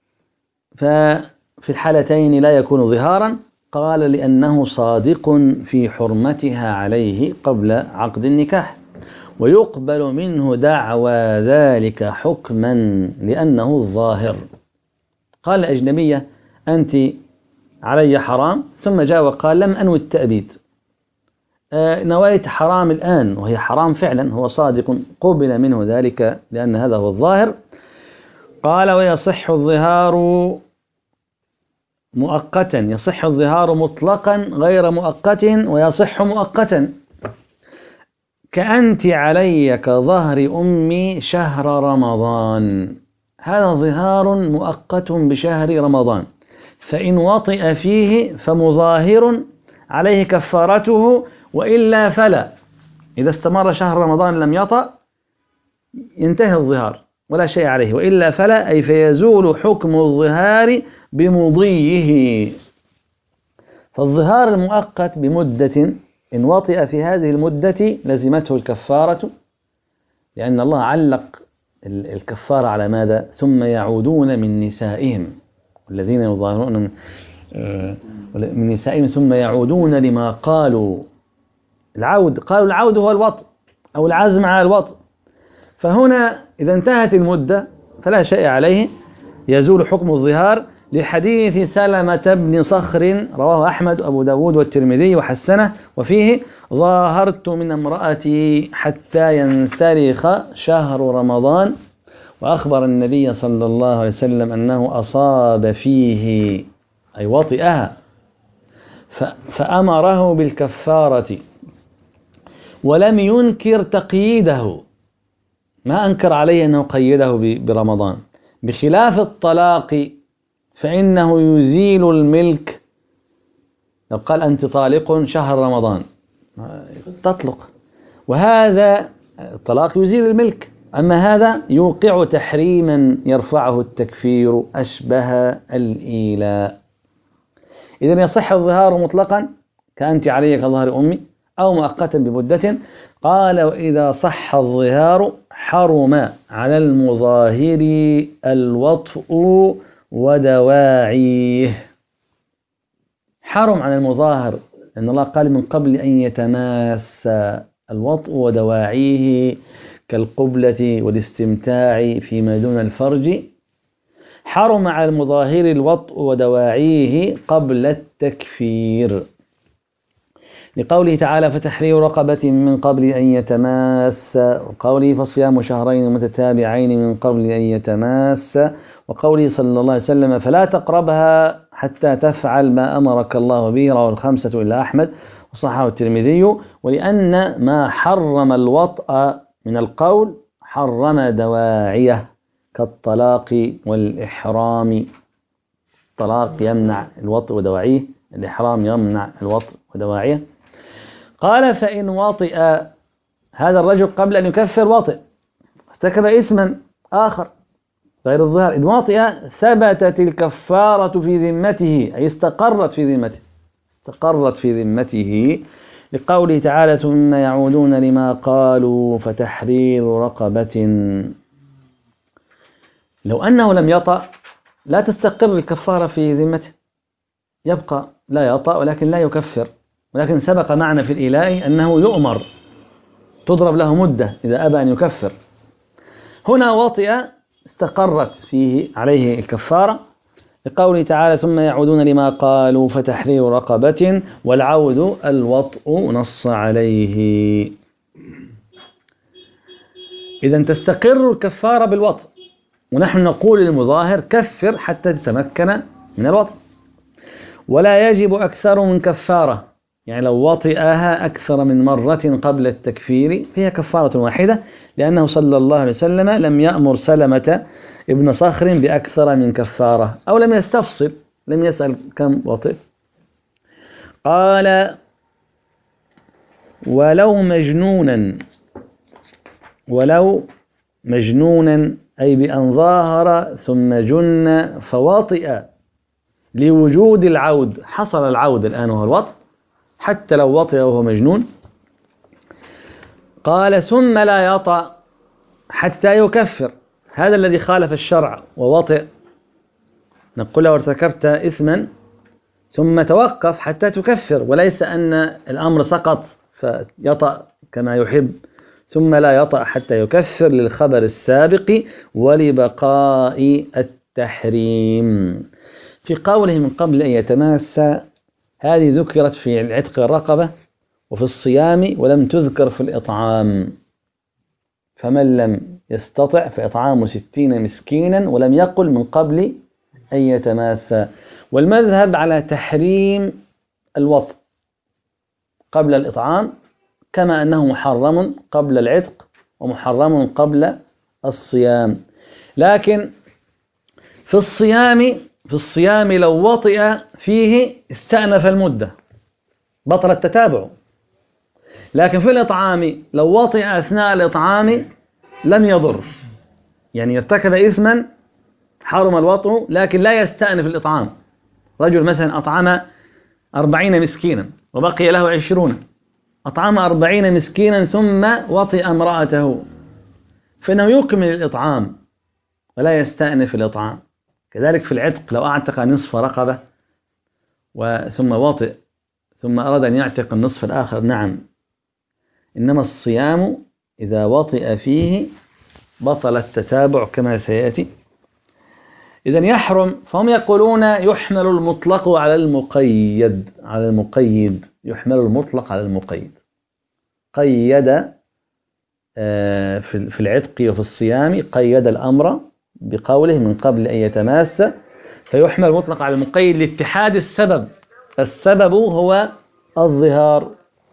ففي الحالتين لا يكون ظهارا. قال لأنه صادق في حرمتها عليه قبل عقد النكاح، ويقبل منه دعوى ذلك حكما لأنه الظاهر. قال الأجنبية أنت علي حرام، ثم جاء وقال لم أنوي التأبيد، آه نويت حرام الآن وهي حرام فعلا، هو صادق، قبل منه ذلك لأن هذا هو الظاهر. قال ويصح الظهار مؤقتا، يصح الظهار مطلقا غير مؤقت، ويصح مؤقتا كأنت علي كظهر أمي شهر رمضان، هذا ظهار مؤقت بشهر رمضان، فإن وطئ فيه فمظاهر عليه كفارته، وإلا فلا. إذا استمر شهر رمضان لم يطأ ينتهي الظهار ولا شيء عليه، وإلا فلا أي فيزول حكم الظهار بمضيه. فالظهار المؤقت بمدة إن وطئ في هذه المدة لزمته الكفارة، لأن الله علق الكفارة على ماذا؟ ثم يعودون من نسائهم، والذين يظاهرون من نسائهم ثم يعودون لما قالوا. العود قالوا العود هو الوطء أو العزم على الوطء، فهنا إذا انتهت المدة فلا شيء عليه، يزول حكم الظهار، لحديث سلمة بن صخر رواه أحمد وأبو داود والترمذي وحسنه، وفيه ظاهرت من امرأتي حتى ينسلخ شهر رمضان، وأخبر النبي صلى الله عليه وسلم أنه أصاب فيه أي وطئها فأمره بالكفارة، ولم ينكر تقييده، ما أنكر عليه أنه قيده برمضان، بخلاف الطلاق فإنه يزيل الملك. لو قال أنت طالق شهر رمضان تطلق، وهذا الطلاق يزيل الملك، أما هذا يوقع تحريما يرفعه التكفير أشبه الإيلاء. إذن يصح الظهار مطلقا كأنت علي كظهر أمي، أو مؤقتا بمدة. قال وإذا صح الظهار حرم على المظاهر الوطء ودواعيه. حرم على المظاهر لأن الله قال من قبل أن يتماس، الوطء ودواعيه كالقبلة والاستمتاع فيما دون الفرج، حرم على المظاهر الوطء ودواعيه قبل التكفير، لقوله تعالى فتحرير رقبة من قبل أن يتماس، وقوله فصيام شهرين متتابعين من قبل أن يتماس، وقوله صلى الله عليه وسلم فلا تقربها حتى تفعل ما أمرك الله به، رواه الخمسة إلا أحمد وصححه الترمذي. ولأن ما حرم الوطء من القول حرم دواعيه كالطلاق والإحرام، الطلاق يمنع الوطء ودواعيه، الإحرام يمنع الوطء ودواعيه. قال فإن وطئ هذا الرجل قبل أن يكفر وطئ ارتكب إثما آخر غير الظهار، إن وطئ ثبتت الكفارة في ذمته، أي استقرت في ذمته، استقرت في ذمته، لقوله تعالى ثم يعودون لما قالوا فتحرير رقبة. لو أنه لم يطأ لا تستقر الكفارة في ذمته، يبقى لا يطأ ولكن لا يكفر، ولكن سبق معنا في الإيلاء أنه يؤمر تضرب له مدة إذا أبى أن يكفر. هنا وطئ استقرت فيه عليه الكفارة، لقوله تعالى ثم يعودون لما قالوا فتحرير رقبة، والعود الوطء نص عليه. إذن تستقر الكفارة بالوطء، ونحن نقول للمظاهر كفر حتى تتمكن من الوطء، ولا يجب أكثر من كفارة، يعني لو وطئها أكثر من مرة قبل التكفير فيها كفارة واحدة، لأنه صلى الله عليه وسلم لم يأمر سلمة ابن صخر بأكثر من كفارة، أو لم يستفصل، لم يسأل كم وطئ. قال ولو مجنونا، ولو مجنونا أي بأن ظاهر ثم جن فوطئ لوجود العود، حصل العود الآن وهو الوطء، حتى لو وطئ وهو مجنون. قال ثم لا يطأ حتى يكفر، هذا الذي خالف الشرع ووطئ، نقول له ارتكبت إثما ثم توقف حتى تكفر، وليس أن الأمر سقط فيطأ كما يحب ثم لا يطأ حتى يكفر، للخبر السابق ولبقاء التحريم. في قوله من قبل أن يتماسى، هذه ذكرت في العتق الرقبة وفي الصيام، ولم تذكر في الإطعام. فمن لم يستطع فإطعام ستين مسكينا، ولم يقل من قبل أن يتماسى. والمذهب على تحريم الوطء قبل الإطعام، كما أنه محرم قبل العتق ومحرم قبل الصيام. لكن في الصيام في الصيام لو وطئ فيه استأنف المدة، بطل التتابع. لكن في الإطعام لو وطئ أثناء الإطعام لم يضر، يعني ارتكب إثما حرم الوطء لكن لا يستأنف الإطعام. رجل مثلا أطعم أربعين مسكينا وبقي له عشرون، أطعم أربعين مسكينا ثم وطئ امرأته، فإنه يكمل الإطعام ولا يستأنف الإطعام. كذلك في العتق لو أعتق نصف رقبة ثم وطئ ثم أراد أن يعتق النصف الآخر، نعم. إنما الصيام إذا وطئ فيه بطل التتابع كما سيأتي. إذن يحرم، فهم يقولون يحمل المطلق على المقيد، على المقيد يحمل المطلق على المقيد. قيد في العتق وفي الصيام، قيد الأمر بقوله من قبل أن يتماسى، فيحمل المطلق على المقيد لاتحاد السبب، السبب هو الظهار.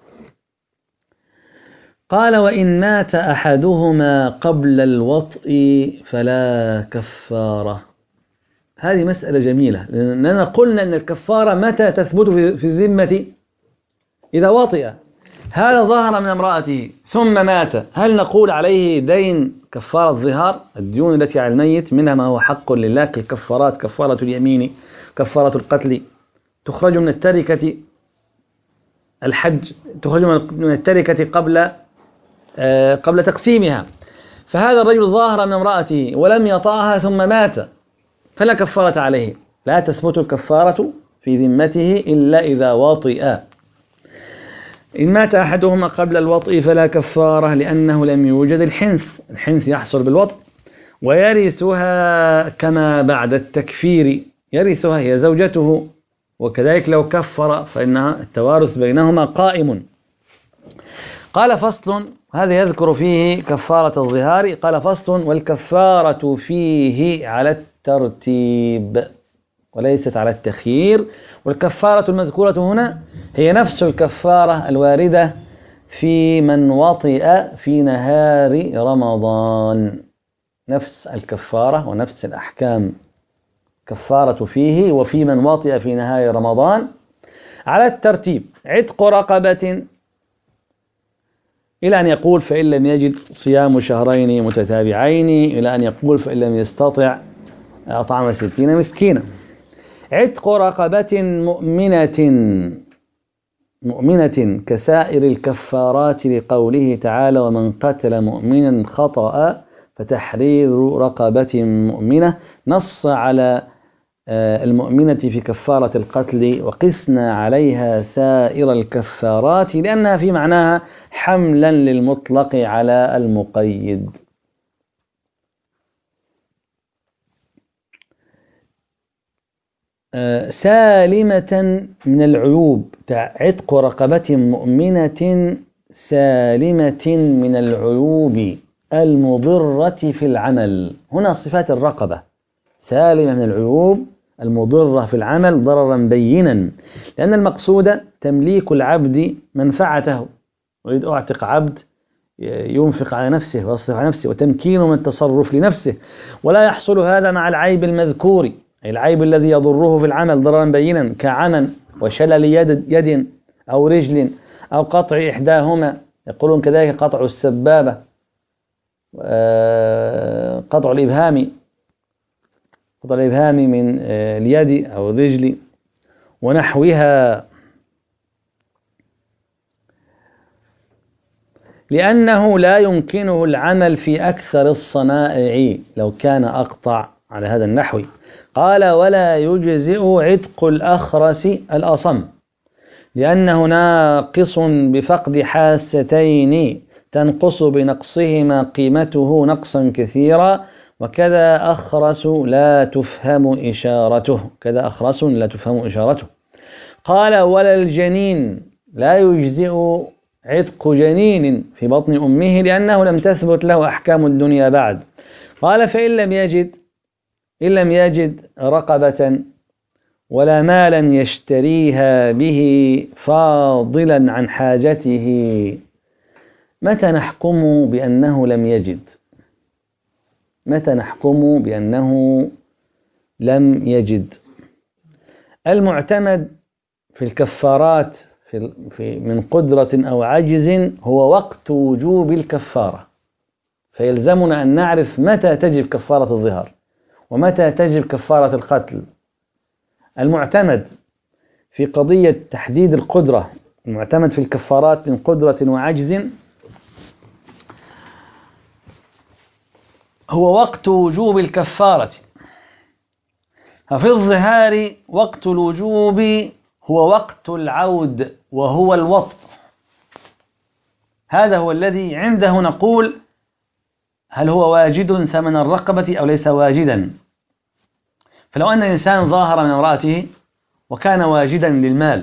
قال وإن مات أحدهما قبل الوطء فلا كفارة. هذه مسألة جميلة، لأننا قلنا أن الكفارة متى تثبت في الذمة؟ إذا وطئ. هذا ظهر من امرأته ثم مات، هل نقول عليه دين كفارة الظهار؟ الديون التي على الميت منها ما هو حق لله كالكفارات، كفارة اليمين، كفارة القتل، تخرج من التركة. الحج تخرج من التركة قبل آه قبل تقسيمها. فهذا الرجل ظاهر من امرأته ولم يطأها ثم مات، فلا كفارة عليه، لا تثبت الكفارة في ذمته إلا إذا وطئ. إن مات أحدهما قبل الوطء فلا كفارة، لأنه لم يوجد الحنث، الحنث يحصل بالوطء. ويرثها كما بعد التكفير، يرثها هي زوجته، وكذلك لو كفر فإنها التوارث بينهما قائم. قال فصل، هذا يذكر فيه كفارة الظهار. قال فصل والكفارة فيه على الترتيب وليست على التخيير. والكفارة المذكورة هنا هي نفس الكفارة الواردة في من وطئ في نهار رمضان، نفس الكفارة ونفس الأحكام. كفارة فيه وفي من وطئ في نهار رمضان على الترتيب. عتق رقبة إلى أن يقول فإن لم يجد صيام شهرين متتابعين، إلى أن يقول فإن لم يستطع أطعم ستين مسكينا. عتق رقبة مؤمنة مؤمنة كسائر الكفارات، لقوله تعالى ومن قتل مؤمنا خطأ فتحرير رقبة مؤمنة. نص على المؤمنة في كفارة القتل، وقسنا عليها سائر الكفارات لأنها في معناها حملا للمطلق على المقيد. سالمة من العيوب، عتق رقبة مؤمنة سالمة من العيوب المضرة في العمل. هنا صفات الرقبة سالمة من العيوب المضرة في العمل ضررا بينا، لأن المقصود تمليك العبد منفعته، أريد أعتق عبد ينفق على نفسه ويصرف على نفسه وتمكينه من التصرف لنفسه، ولا يحصل هذا مع العيب المذكور، أي العيب الذي يضره في العمل ضررا بينا كعمى وشلل يد, يد أو رجل أو قطع إحداهما، يقولون كذلك قطع السبابة، قطع الإبهام قطع الإبهام من اليد أو الرجل ونحوها، لأنه لا يمكنه العمل في أكثر الصنائع لو كان أقطع على هذا النحو. قال: ولا يجزئ عتق الأخرس الأصم، لأنه ناقص بفقد حاستين تنقص بنقصهما قيمته نقصا كثيرا، وكذا أخرس لا تفهم إشارته كذا أخرس لا تفهم إشارته. قال: ولا الجنين لا يجزئ عتق جنين في بطن أمه، لأنه لم تثبت له أحكام الدنيا بعد. قال: فإن لم يجد إن لم يجد رقبة ولا مالا يشتريها به فاضلا عن حاجته، متى نحكم بأنه لم يجد؟ متى نحكم بأنه لم يجد؟ المعتمد في الكفارات في في من قدرة أو عجز هو وقت وجوب الكفارة، فيلزمنا أن نعرف متى تجب كفارة الظهار ومتى تجب كفارة القتل. المعتمد في قضية تحديد القدرة، المعتمد في الكفارات من قدرة وعجز هو وقت وجوب الكفارة. ففي الظهار وقت الوجوب هو وقت العود وهو الوطء، هذا هو الذي عنده نقول هل هو واجد ثمن الرقبة أو ليس واجدا. فلو أن الإنسان ظاهر من امرأته وكان واجدا للمال،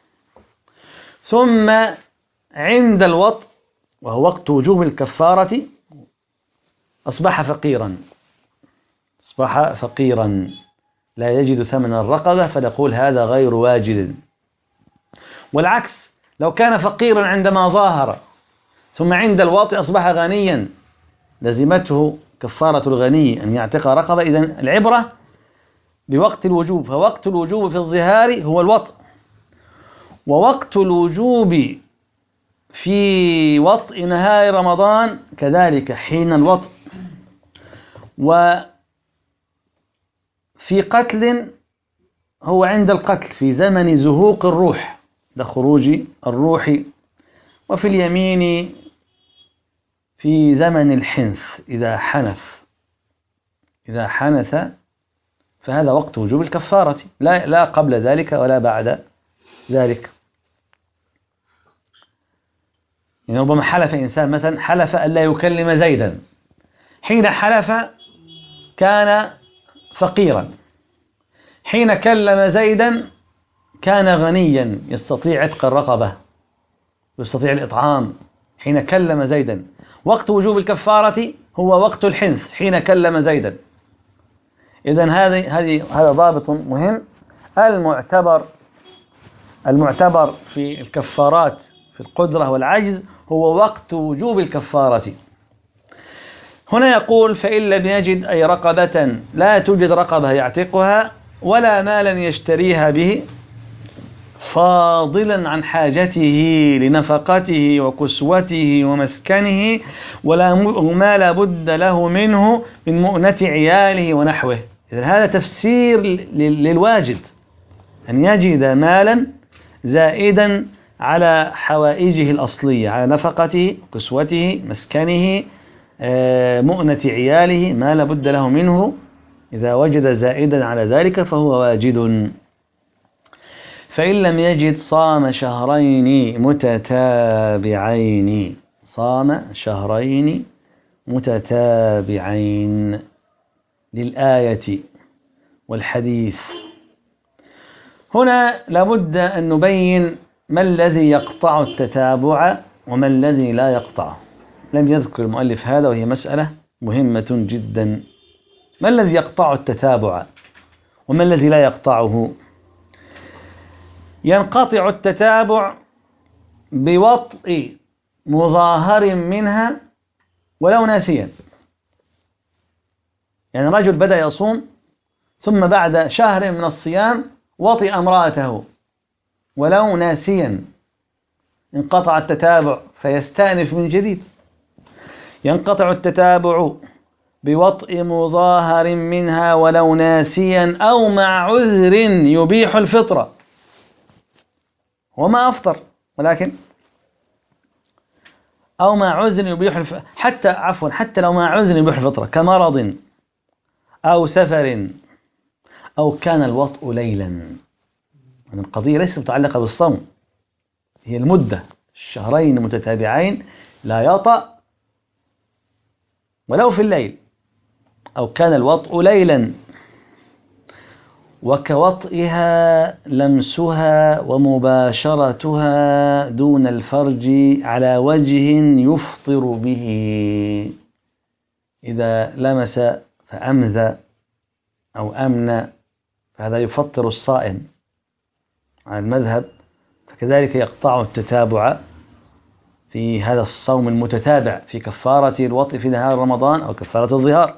ثم عند الوطء وهو وقت وجوب الكفارة أصبح فقيرا أصبح فقيرا لا يجد ثمن الرقبة، فنقول هذا غير واجد. والعكس، لو كان فقيرا عندما ظاهر ثم عند الوطء أصبح غنيا لزمته كفارة الغني أن يعتق رقبة. إذن العبرة بوقت الوجوب، فوقت الوجوب في الظهار هو الوطء، ووقت الوجوب في وطء نهار رمضان كذلك حين الوطء. وفي قتل هو عند القتل في زمن زهوق الروح، ده خروج الروح. وفي اليمين في زمن الحنث إذا حنث إذا حنث فهذا وقت وجوب الكفارة، لا لا قبل ذلك ولا بعد ذلك. يعني ربما حلف إنسان مثلا، حلف ألا يكلم زيدا، حين حلف كان فقيرا، حين كلم زيدا كان غنيا يستطيع عتق الرقبة يستطيع الإطعام حين كلم زيدا. وقت وجوب الكفارة هو وقت الحنث حين كلم زيدا. إذن هذه هذه هذا ضابط مهم. المعتبر المعتبر في الكفارات في القدرة والعجز هو وقت وجوب الكفارة. هنا يقول: فإن لم يجد أي رقبة، لا توجد رقبة يعتقها ولا مالا يشتريها به فاضلا عن حاجته لنفقته وكسوته ومسكنه، ولا ما لا بد له منه من مؤنة عياله ونحوه. إذن هذا تفسير للواجد، أن يجد مالا زائدا على حوائجه الأصلية، على نفقته كسوته مسكنه مؤنة عياله، ما لا بد له منه. إذا وجد زائدا على ذلك فهو واجد. فإن لم يجد صام شهرين متتابعين صام شهرين متتابعين للآية والحديث هنا لابد أن نبين ما الذي يقطع التتابع وما الذي لا يقطعه. لم يذكر المؤلف هذا، وهي مسألة مهمة جدا. ما الذي يقطع التتابع وما الذي لا يقطعه؟ ينقطع التتابع بوطء مظاهر منها ولو ناسيا. يعني رجل بدأ يصوم ثم بعد شهر من الصيام وطئ امرأته ولو ناسيا، انقطع التتابع فيستأنف من جديد. ينقطع التتابع بوطء مظاهر منها ولو ناسيا أو مع عذر يبيح الفطرة. وما أفطر ولكن أو مع عذر يبيح الفطرة، حتى عفوا حتى لو مع عذر يبيح الفطرة كمرض أو سفر أو كان الوطء ليلا. القضية ليست متعلقة بالصوم، هي المدة، الشهرين متتابعين لا يطأ ولو في الليل، أو كان الوطء ليلا. وكوطئها لمسها ومباشرتها دون الفرج على وجه يفطر به. إذا لمس فأمذى أو أمنى فهذا يفطر الصائم على المذهب، فكذلك يقطع التتابع في هذا الصوم المتتابع في كفارة الوطء في نهار رمضان أو كفارة الظهار.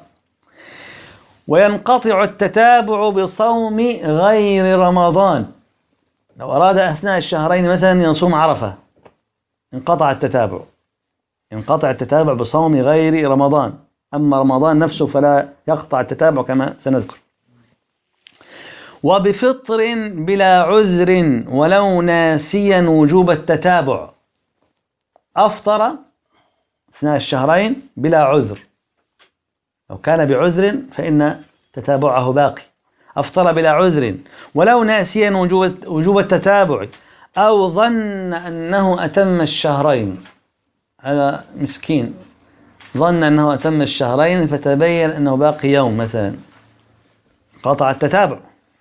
وينقطع التتابع بصوم غير رمضان. لو أراد أثناء الشهرين مثلا يصوم عرفة انقطع التتابع، ينقطع التتابع بصوم غير رمضان. أما رمضان نفسه فلا يقطع التتابع كما سنذكر. وبفطر بلا عذر ولو ناسيا وجوب التتابع. أفطر أثناء الشهرين بلا عذر، لو كان بعذر فإن تتابعه باقي. أفطر بلا عذر ولو ناسيا وجوب التتابع أو ظن أنه أتم الشهرين. هذا مسكين ظن أنه أتم الشهرين فتبين أنه باقي يوم مثلا، قطع التتابع.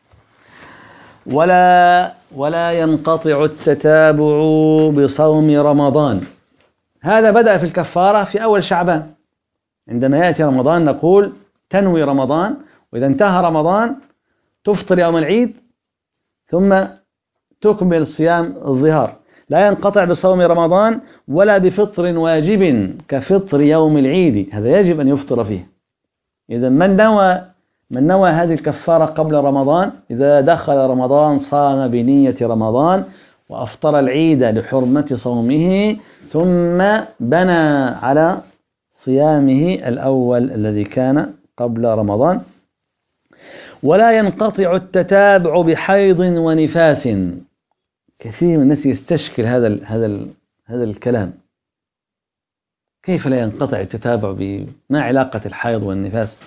ولا ولا ينقطع التتابع بصوم رمضان. هذا بدأ في الكفارة في أول شعبان، عندما يأتي رمضان نقول تنوي رمضان، وإذا انتهى رمضان تفطر يوم العيد ثم تكمل صيام الظهار. لا ينقطع بصوم رمضان ولا بفطر واجب كفطر يوم العيد، هذا يجب أن يفطر فيه. إذا من نوى من نوى هذه الكفارة قبل رمضان إذا دخل رمضان صام بنية رمضان وأفطر العيد لحرمة صومه ثم بنى على صيامه الأول الذي كان قبل رمضان. ولا ينقطع التتابع بحيض ونفاس. كثير من الناس يستشكل هذا ال هذا ال هذا الكلام، كيف لا ينقطع التتابع؟ ما علاقة الحيض والنفاس؟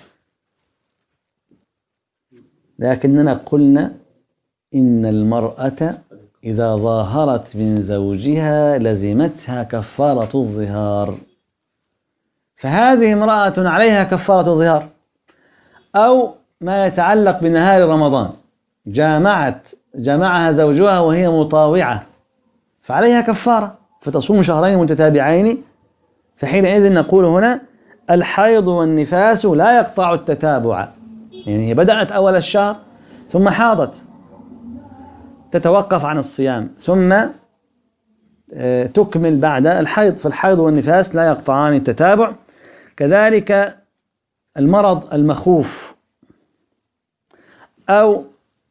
لكننا قلنا إن المرأة إذا ظاهرت من زوجها لزمتها كفارة الظهار، فهذه امرأة عليها كفارة الظهار. أو ما يتعلق بنهار رمضان، جامعت جمعها زوجها وهي مطاوعة فعليها كفارة فتصوم شهرين متتابعين. فحينئذ نقول هنا الحيض والنفاس لا يقطع التتابع، يعني هي بدأت أول الشهر ثم حاضت تتوقف عن الصيام ثم تكمل بعد الحيض، فالحيض والنفاس لا يقطعان التتابع. كذلك المرض المخوف أو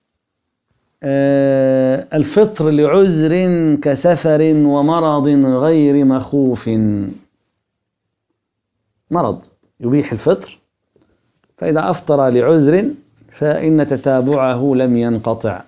الفطر لعذر كسفر ومرض غير مخوف. مرض يبيح الفطر، فإذا أفطر لعذر فإن تتابعه لم ينقطع.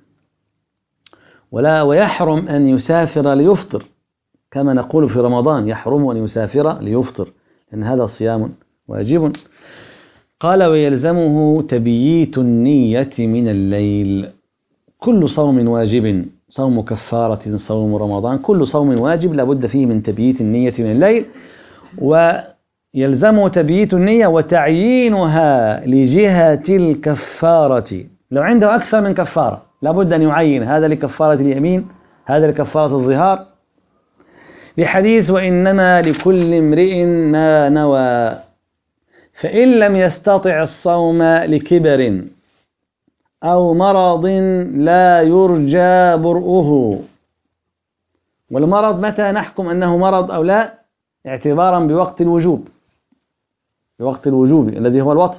ولا ويحرم أن يسافر ليفطر، كما نقول في رمضان يحرم أن يسافر ليفطر لأن هذا صيام واجب. قال ويلزمه تبييت النية من الليل. كل صوم واجب، صوم كفارة، صوم رمضان، كل صوم واجب لابد فيه من تبييت النية من الليل. ويلزمه تبييت النية وتعيينها لجهة الكفارة. لو عنده أكثر من كفارة لابد أن يعين هذا لكفارة اليمين، هذا لكفارة الظهار، لحديث وإنما لكل امرئ ما نوى. فإن لم يستطع الصوم لكبر أو مرض لا يرجى برؤه. والمرض متى نحكم أنه مرض أو لا؟ اعتبارا بوقت الوجوب، بوقت الوجوب الذي هو الوطن.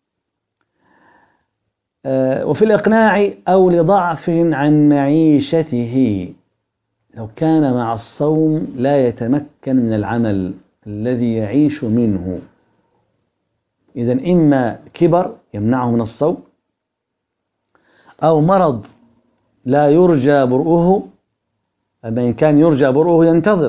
وفي الإقناع أو لضعف عن معيشته، لو كان مع الصوم لا يتمكن من العمل الذي يعيش منه، إذن إما كبر يمنعه من الصوم، أو مرض لا يرجى برؤه، أما إن كان يرجى برؤه ينتظر،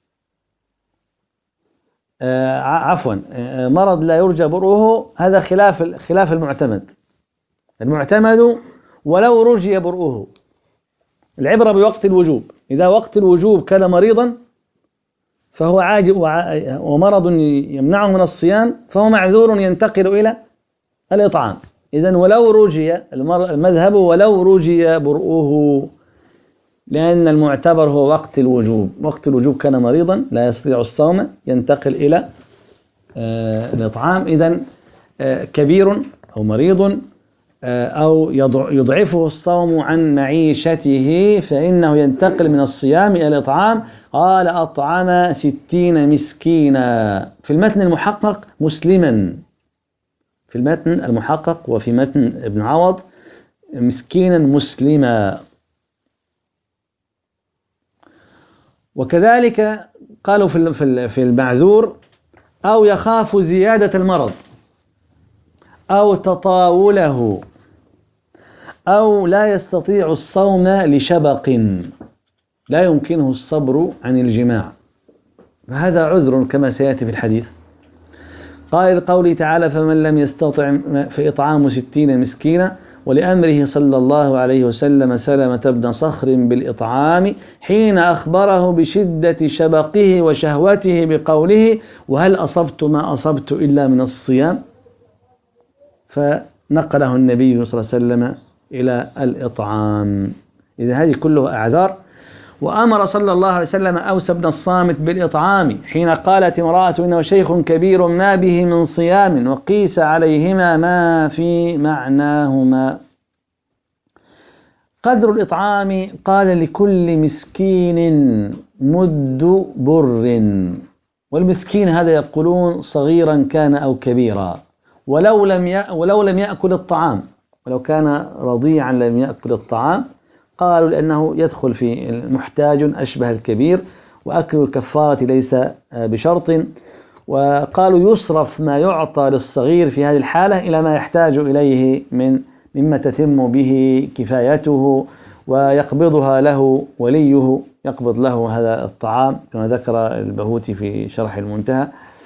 آه عفوا آه مرض لا يرجى برؤه هذا خلاف خلاف المعتمد. المعتمد ولو رجي برؤه، العبرة بوقت الوجوب. إذا وقت الوجوب كان مريضا فهو عاجز ومرض يمنعه من الصيام فهو معذور ينتقل إلى الإطعام. إذن ولو رجي، المذهب ولو رجي برؤه، لأن المعتبر هو وقت الوجوب. وقت الوجوب كان مريضا لا يستطيع الصوم ينتقل إلى آه الإطعام. إذن آه كبير أو مريض آه أو يضعفه الصوم عن معيشته فإنه ينتقل من الصيام إلى الإطعام. قال أطعم ستين مسكينا في المتن المحقق مسلما، في المتن المحقق وفي متن ابن عوض مسكينا مسلما. وكذلك قالوا في في المعذور أو يخاف زيادة المرض أو تطاوله أو لا يستطيع الصوم لشبق، لا يمكنه الصبر عن الجماع، فهذا عذر كما سيأتي في الحديث. قال قوله تعالى فمن لم يستطع فإطعام ستين مسكينا، ولأمره صلى الله عليه وسلم سلمة بن صخر بالإطعام حين أخبره بشدة شبقه وشهوته بقوله وهل أصبت ما أصبت إلا من الصيام، فنقله النبي صلى الله عليه وسلم إلى الإطعام. إذا هذه كلها أعذار. وأمر صلى الله عليه وسلم أوس بن الصامت بالإطعام حين قالت امرأة إنه شيخ كبير ما به من صيام، وقيس عليهما ما في معناهما. قدر الإطعام قال لكل مسكين مد بر، والمسكين هذا يقولون صغيرا كان أو كبيرا، ولو لم ولو لم يأكل الطعام، ولو كان رضيعا لم يأكل الطعام، قالوا لأنه يدخل في المحتاج أشبه الكبير، وأكل الكفارة ليس بشرط. وقالوا يصرف ما يعطى للصغير في هذه الحالة إلى ما يحتاج إليه من مما تتم به كفايته، ويقبضها له وليه، يقبض له هذا الطعام كما ذكر البهوتي في شرح المنتهى.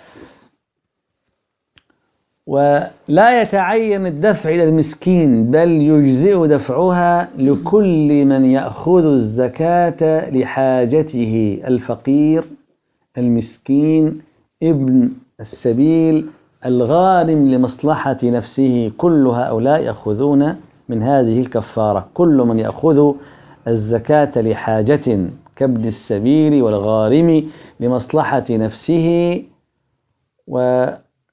ولا يتعين الدفع إلى المسكين، بل يجزئ دفعها لكل من يأخذ الزكاة لحاجته، الفقير، المسكين، ابن السبيل، الغارم لمصلحة نفسه، كل هؤلاء يأخذون من هذه الكفارة. كل من يأخذ الزكاة لحاجة كابن السبيل والغارم لمصلحة نفسه و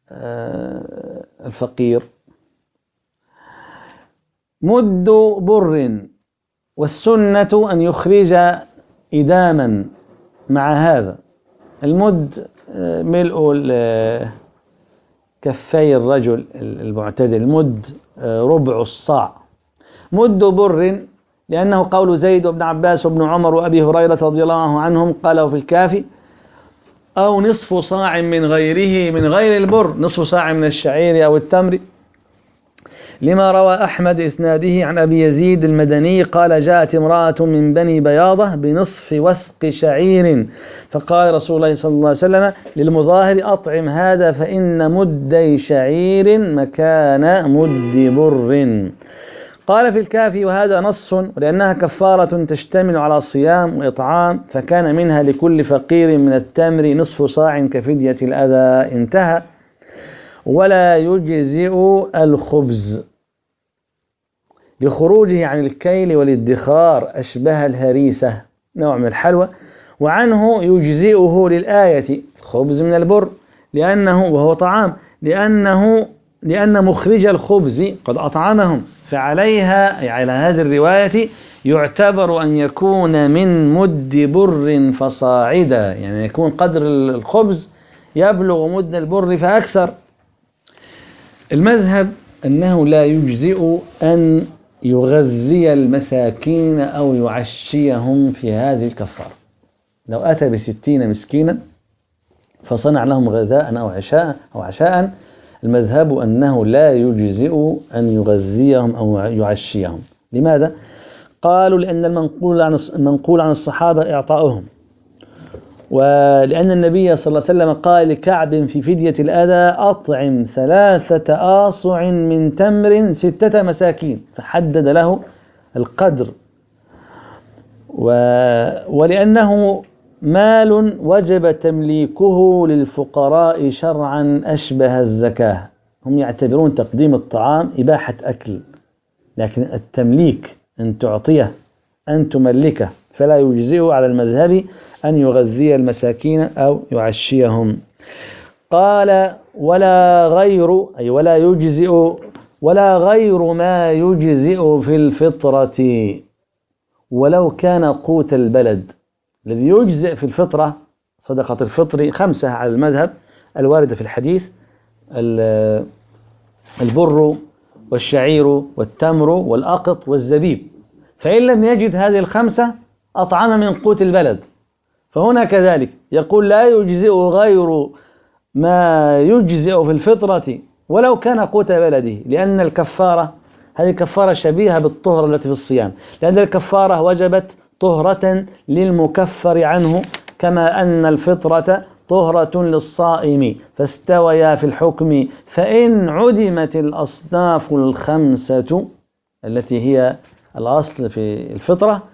الفقير. مد بر، والسنة أن يخرج إداما مع هذا. المد ملء كفي الرجل المعتدل، المد ربع الصاع. مد بر لأنه قول زيد وابن عباس وابن عمر وأبي هريرة رضي الله عنهم قالوا في الكافي أو نصف صاع من غيره من غير البر، نصف صاع من الشعير أو التمر، لما روى أحمد إسناده عن أبي يزيد المدني قال جاءت امرأة من بني بياضة بنصف وسق شعير، فقال رسول الله صلى الله عليه وسلم للمظاهر أطعم هذا فإن مدي شعير مكان مد بر. قال في الكافي وهذا نص، ولأنها كفارة تشتمل على صيام وإطعام، فكان منها لكل فقير من التمر نصف صاع كفدية الأذى. انتهى. ولا يجزئ الخبز، لخروجه عن الكيل والادخار أشبه الهريسة نوع من الحلوى، وعنه يجزئه للآية خبز من البر لأنه وهو طعام لأنه لأن مخرج الخبز قد أطعمهم، فعليها على هذه الرواية يعتبر أن يكون من مد بر فصاعدا، يعني يكون قدر الخبز يبلغ مد البر فأكثر. المذهب أنه لا يجزئ أن يغذي المساكين أو يعشيهم في هذه الكفارة. لو أتى بستين مسكينا فصنع لهم غذاء أو عشاء أو عشاء المذهب أنه لا يجزئ أن يغذيهم أو يعشيهم. لماذا؟ قالوا لأن المنقول عن المنقول عن الصحابة إعطاؤهم، ولأن النبي صلى الله عليه وسلم قال لكعب في فدية الأذى أطعم ثلاثة آصع من تمر ستة مساكين، فحدد له القدر، و... ولأنه مال وجب تمليكه للفقراء شرعا أشبه الزكاة. هم يعتبرون تقديم الطعام إباحة أكل، لكن التمليك أن تعطيه أن تملكه فلا يجزئ على المذهب أن يغذي المساكين أو يعشيهم. قال ولا غير أي ولا يجزئ ولا غير ما يجزئ في الفطرة ولو كان قوت البلد. الذي يجزئ في الفطرة صدقة الفطر خمسة على المذهب الواردة في الحديث: البر والشعير والتمر والأقط والزبيب، فإن لم يجد هذه الخمسة أطعم من قوت البلد. فهنا كذلك يقول لا يجزئ غير ما يجزئ في الفطرة ولو كان قوت بلده، لأن الكفارة هذه كفارة شبيهة بالطهر التي في الصيام، لأن الكفارة وجبت طهرة للمكفر عنه كما أن الفطرة طهرة للصائم، فاستويا في الحكم. فإن عدمت الأصناف الخمسة التي هي الأصل في الفطرة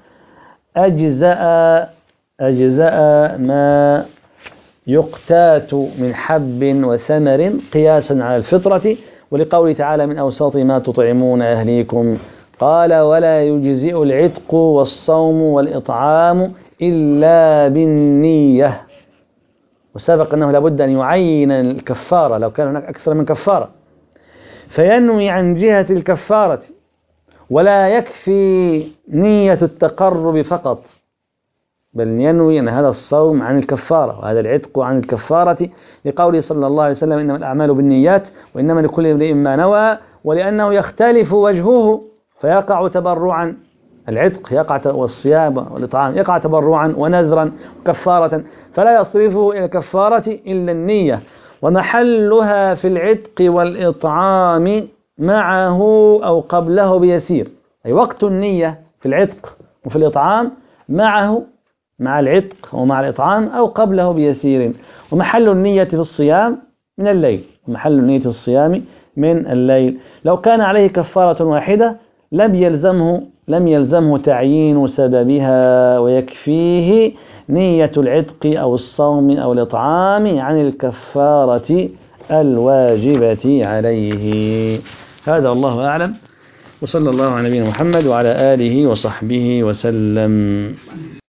أجزأ أجزاء ما يقتات من حب وثمر قياسا على الفطرة، ولقوله تعالى من أوساط ما تطعمون أهليكم. قال ولا يجزئ العتق والصوم والإطعام إلا بالنية. وسبق أنه لابد أن يعين الكفارة لو كان هناك أكثر من كفارة، فينوي عن جهة الكفارة، ولا يكفي نية التقرب فقط، بل ينوي أن هذا الصوم عن الكفارة وهذا العتق عن الكفارة، لقوله صلى الله عليه وسلم إنما الأعمال بالنيات وإنما لكل امرئ ما نوى، ولأنه يختلف وجهه فيقع تبرعا، العتق يقع والصيام والإطعام يقع تبرعا ونذرا وكفارة، فلا يصرفه إلى الكفارة إلا النية، ومحلها في العتق والإطعام معه أو قبله بيسير، أي وقت النية في العتق وفي الإطعام معه مع العتق ومع الإطعام أو قبله بيسير. ومحل النية في الصيام من الليل، محل النية في الصيام من الليل. لو كان عليه كفارة واحدة لم يلزمه لم يلزمه تعيين سببها، ويكفيه نية العتق أو الصوم أو الإطعام عن الكفارة الواجبة عليه. هذا الله أعلم، وصلى الله على نبينا محمد وعلى آله وصحبه وسلم.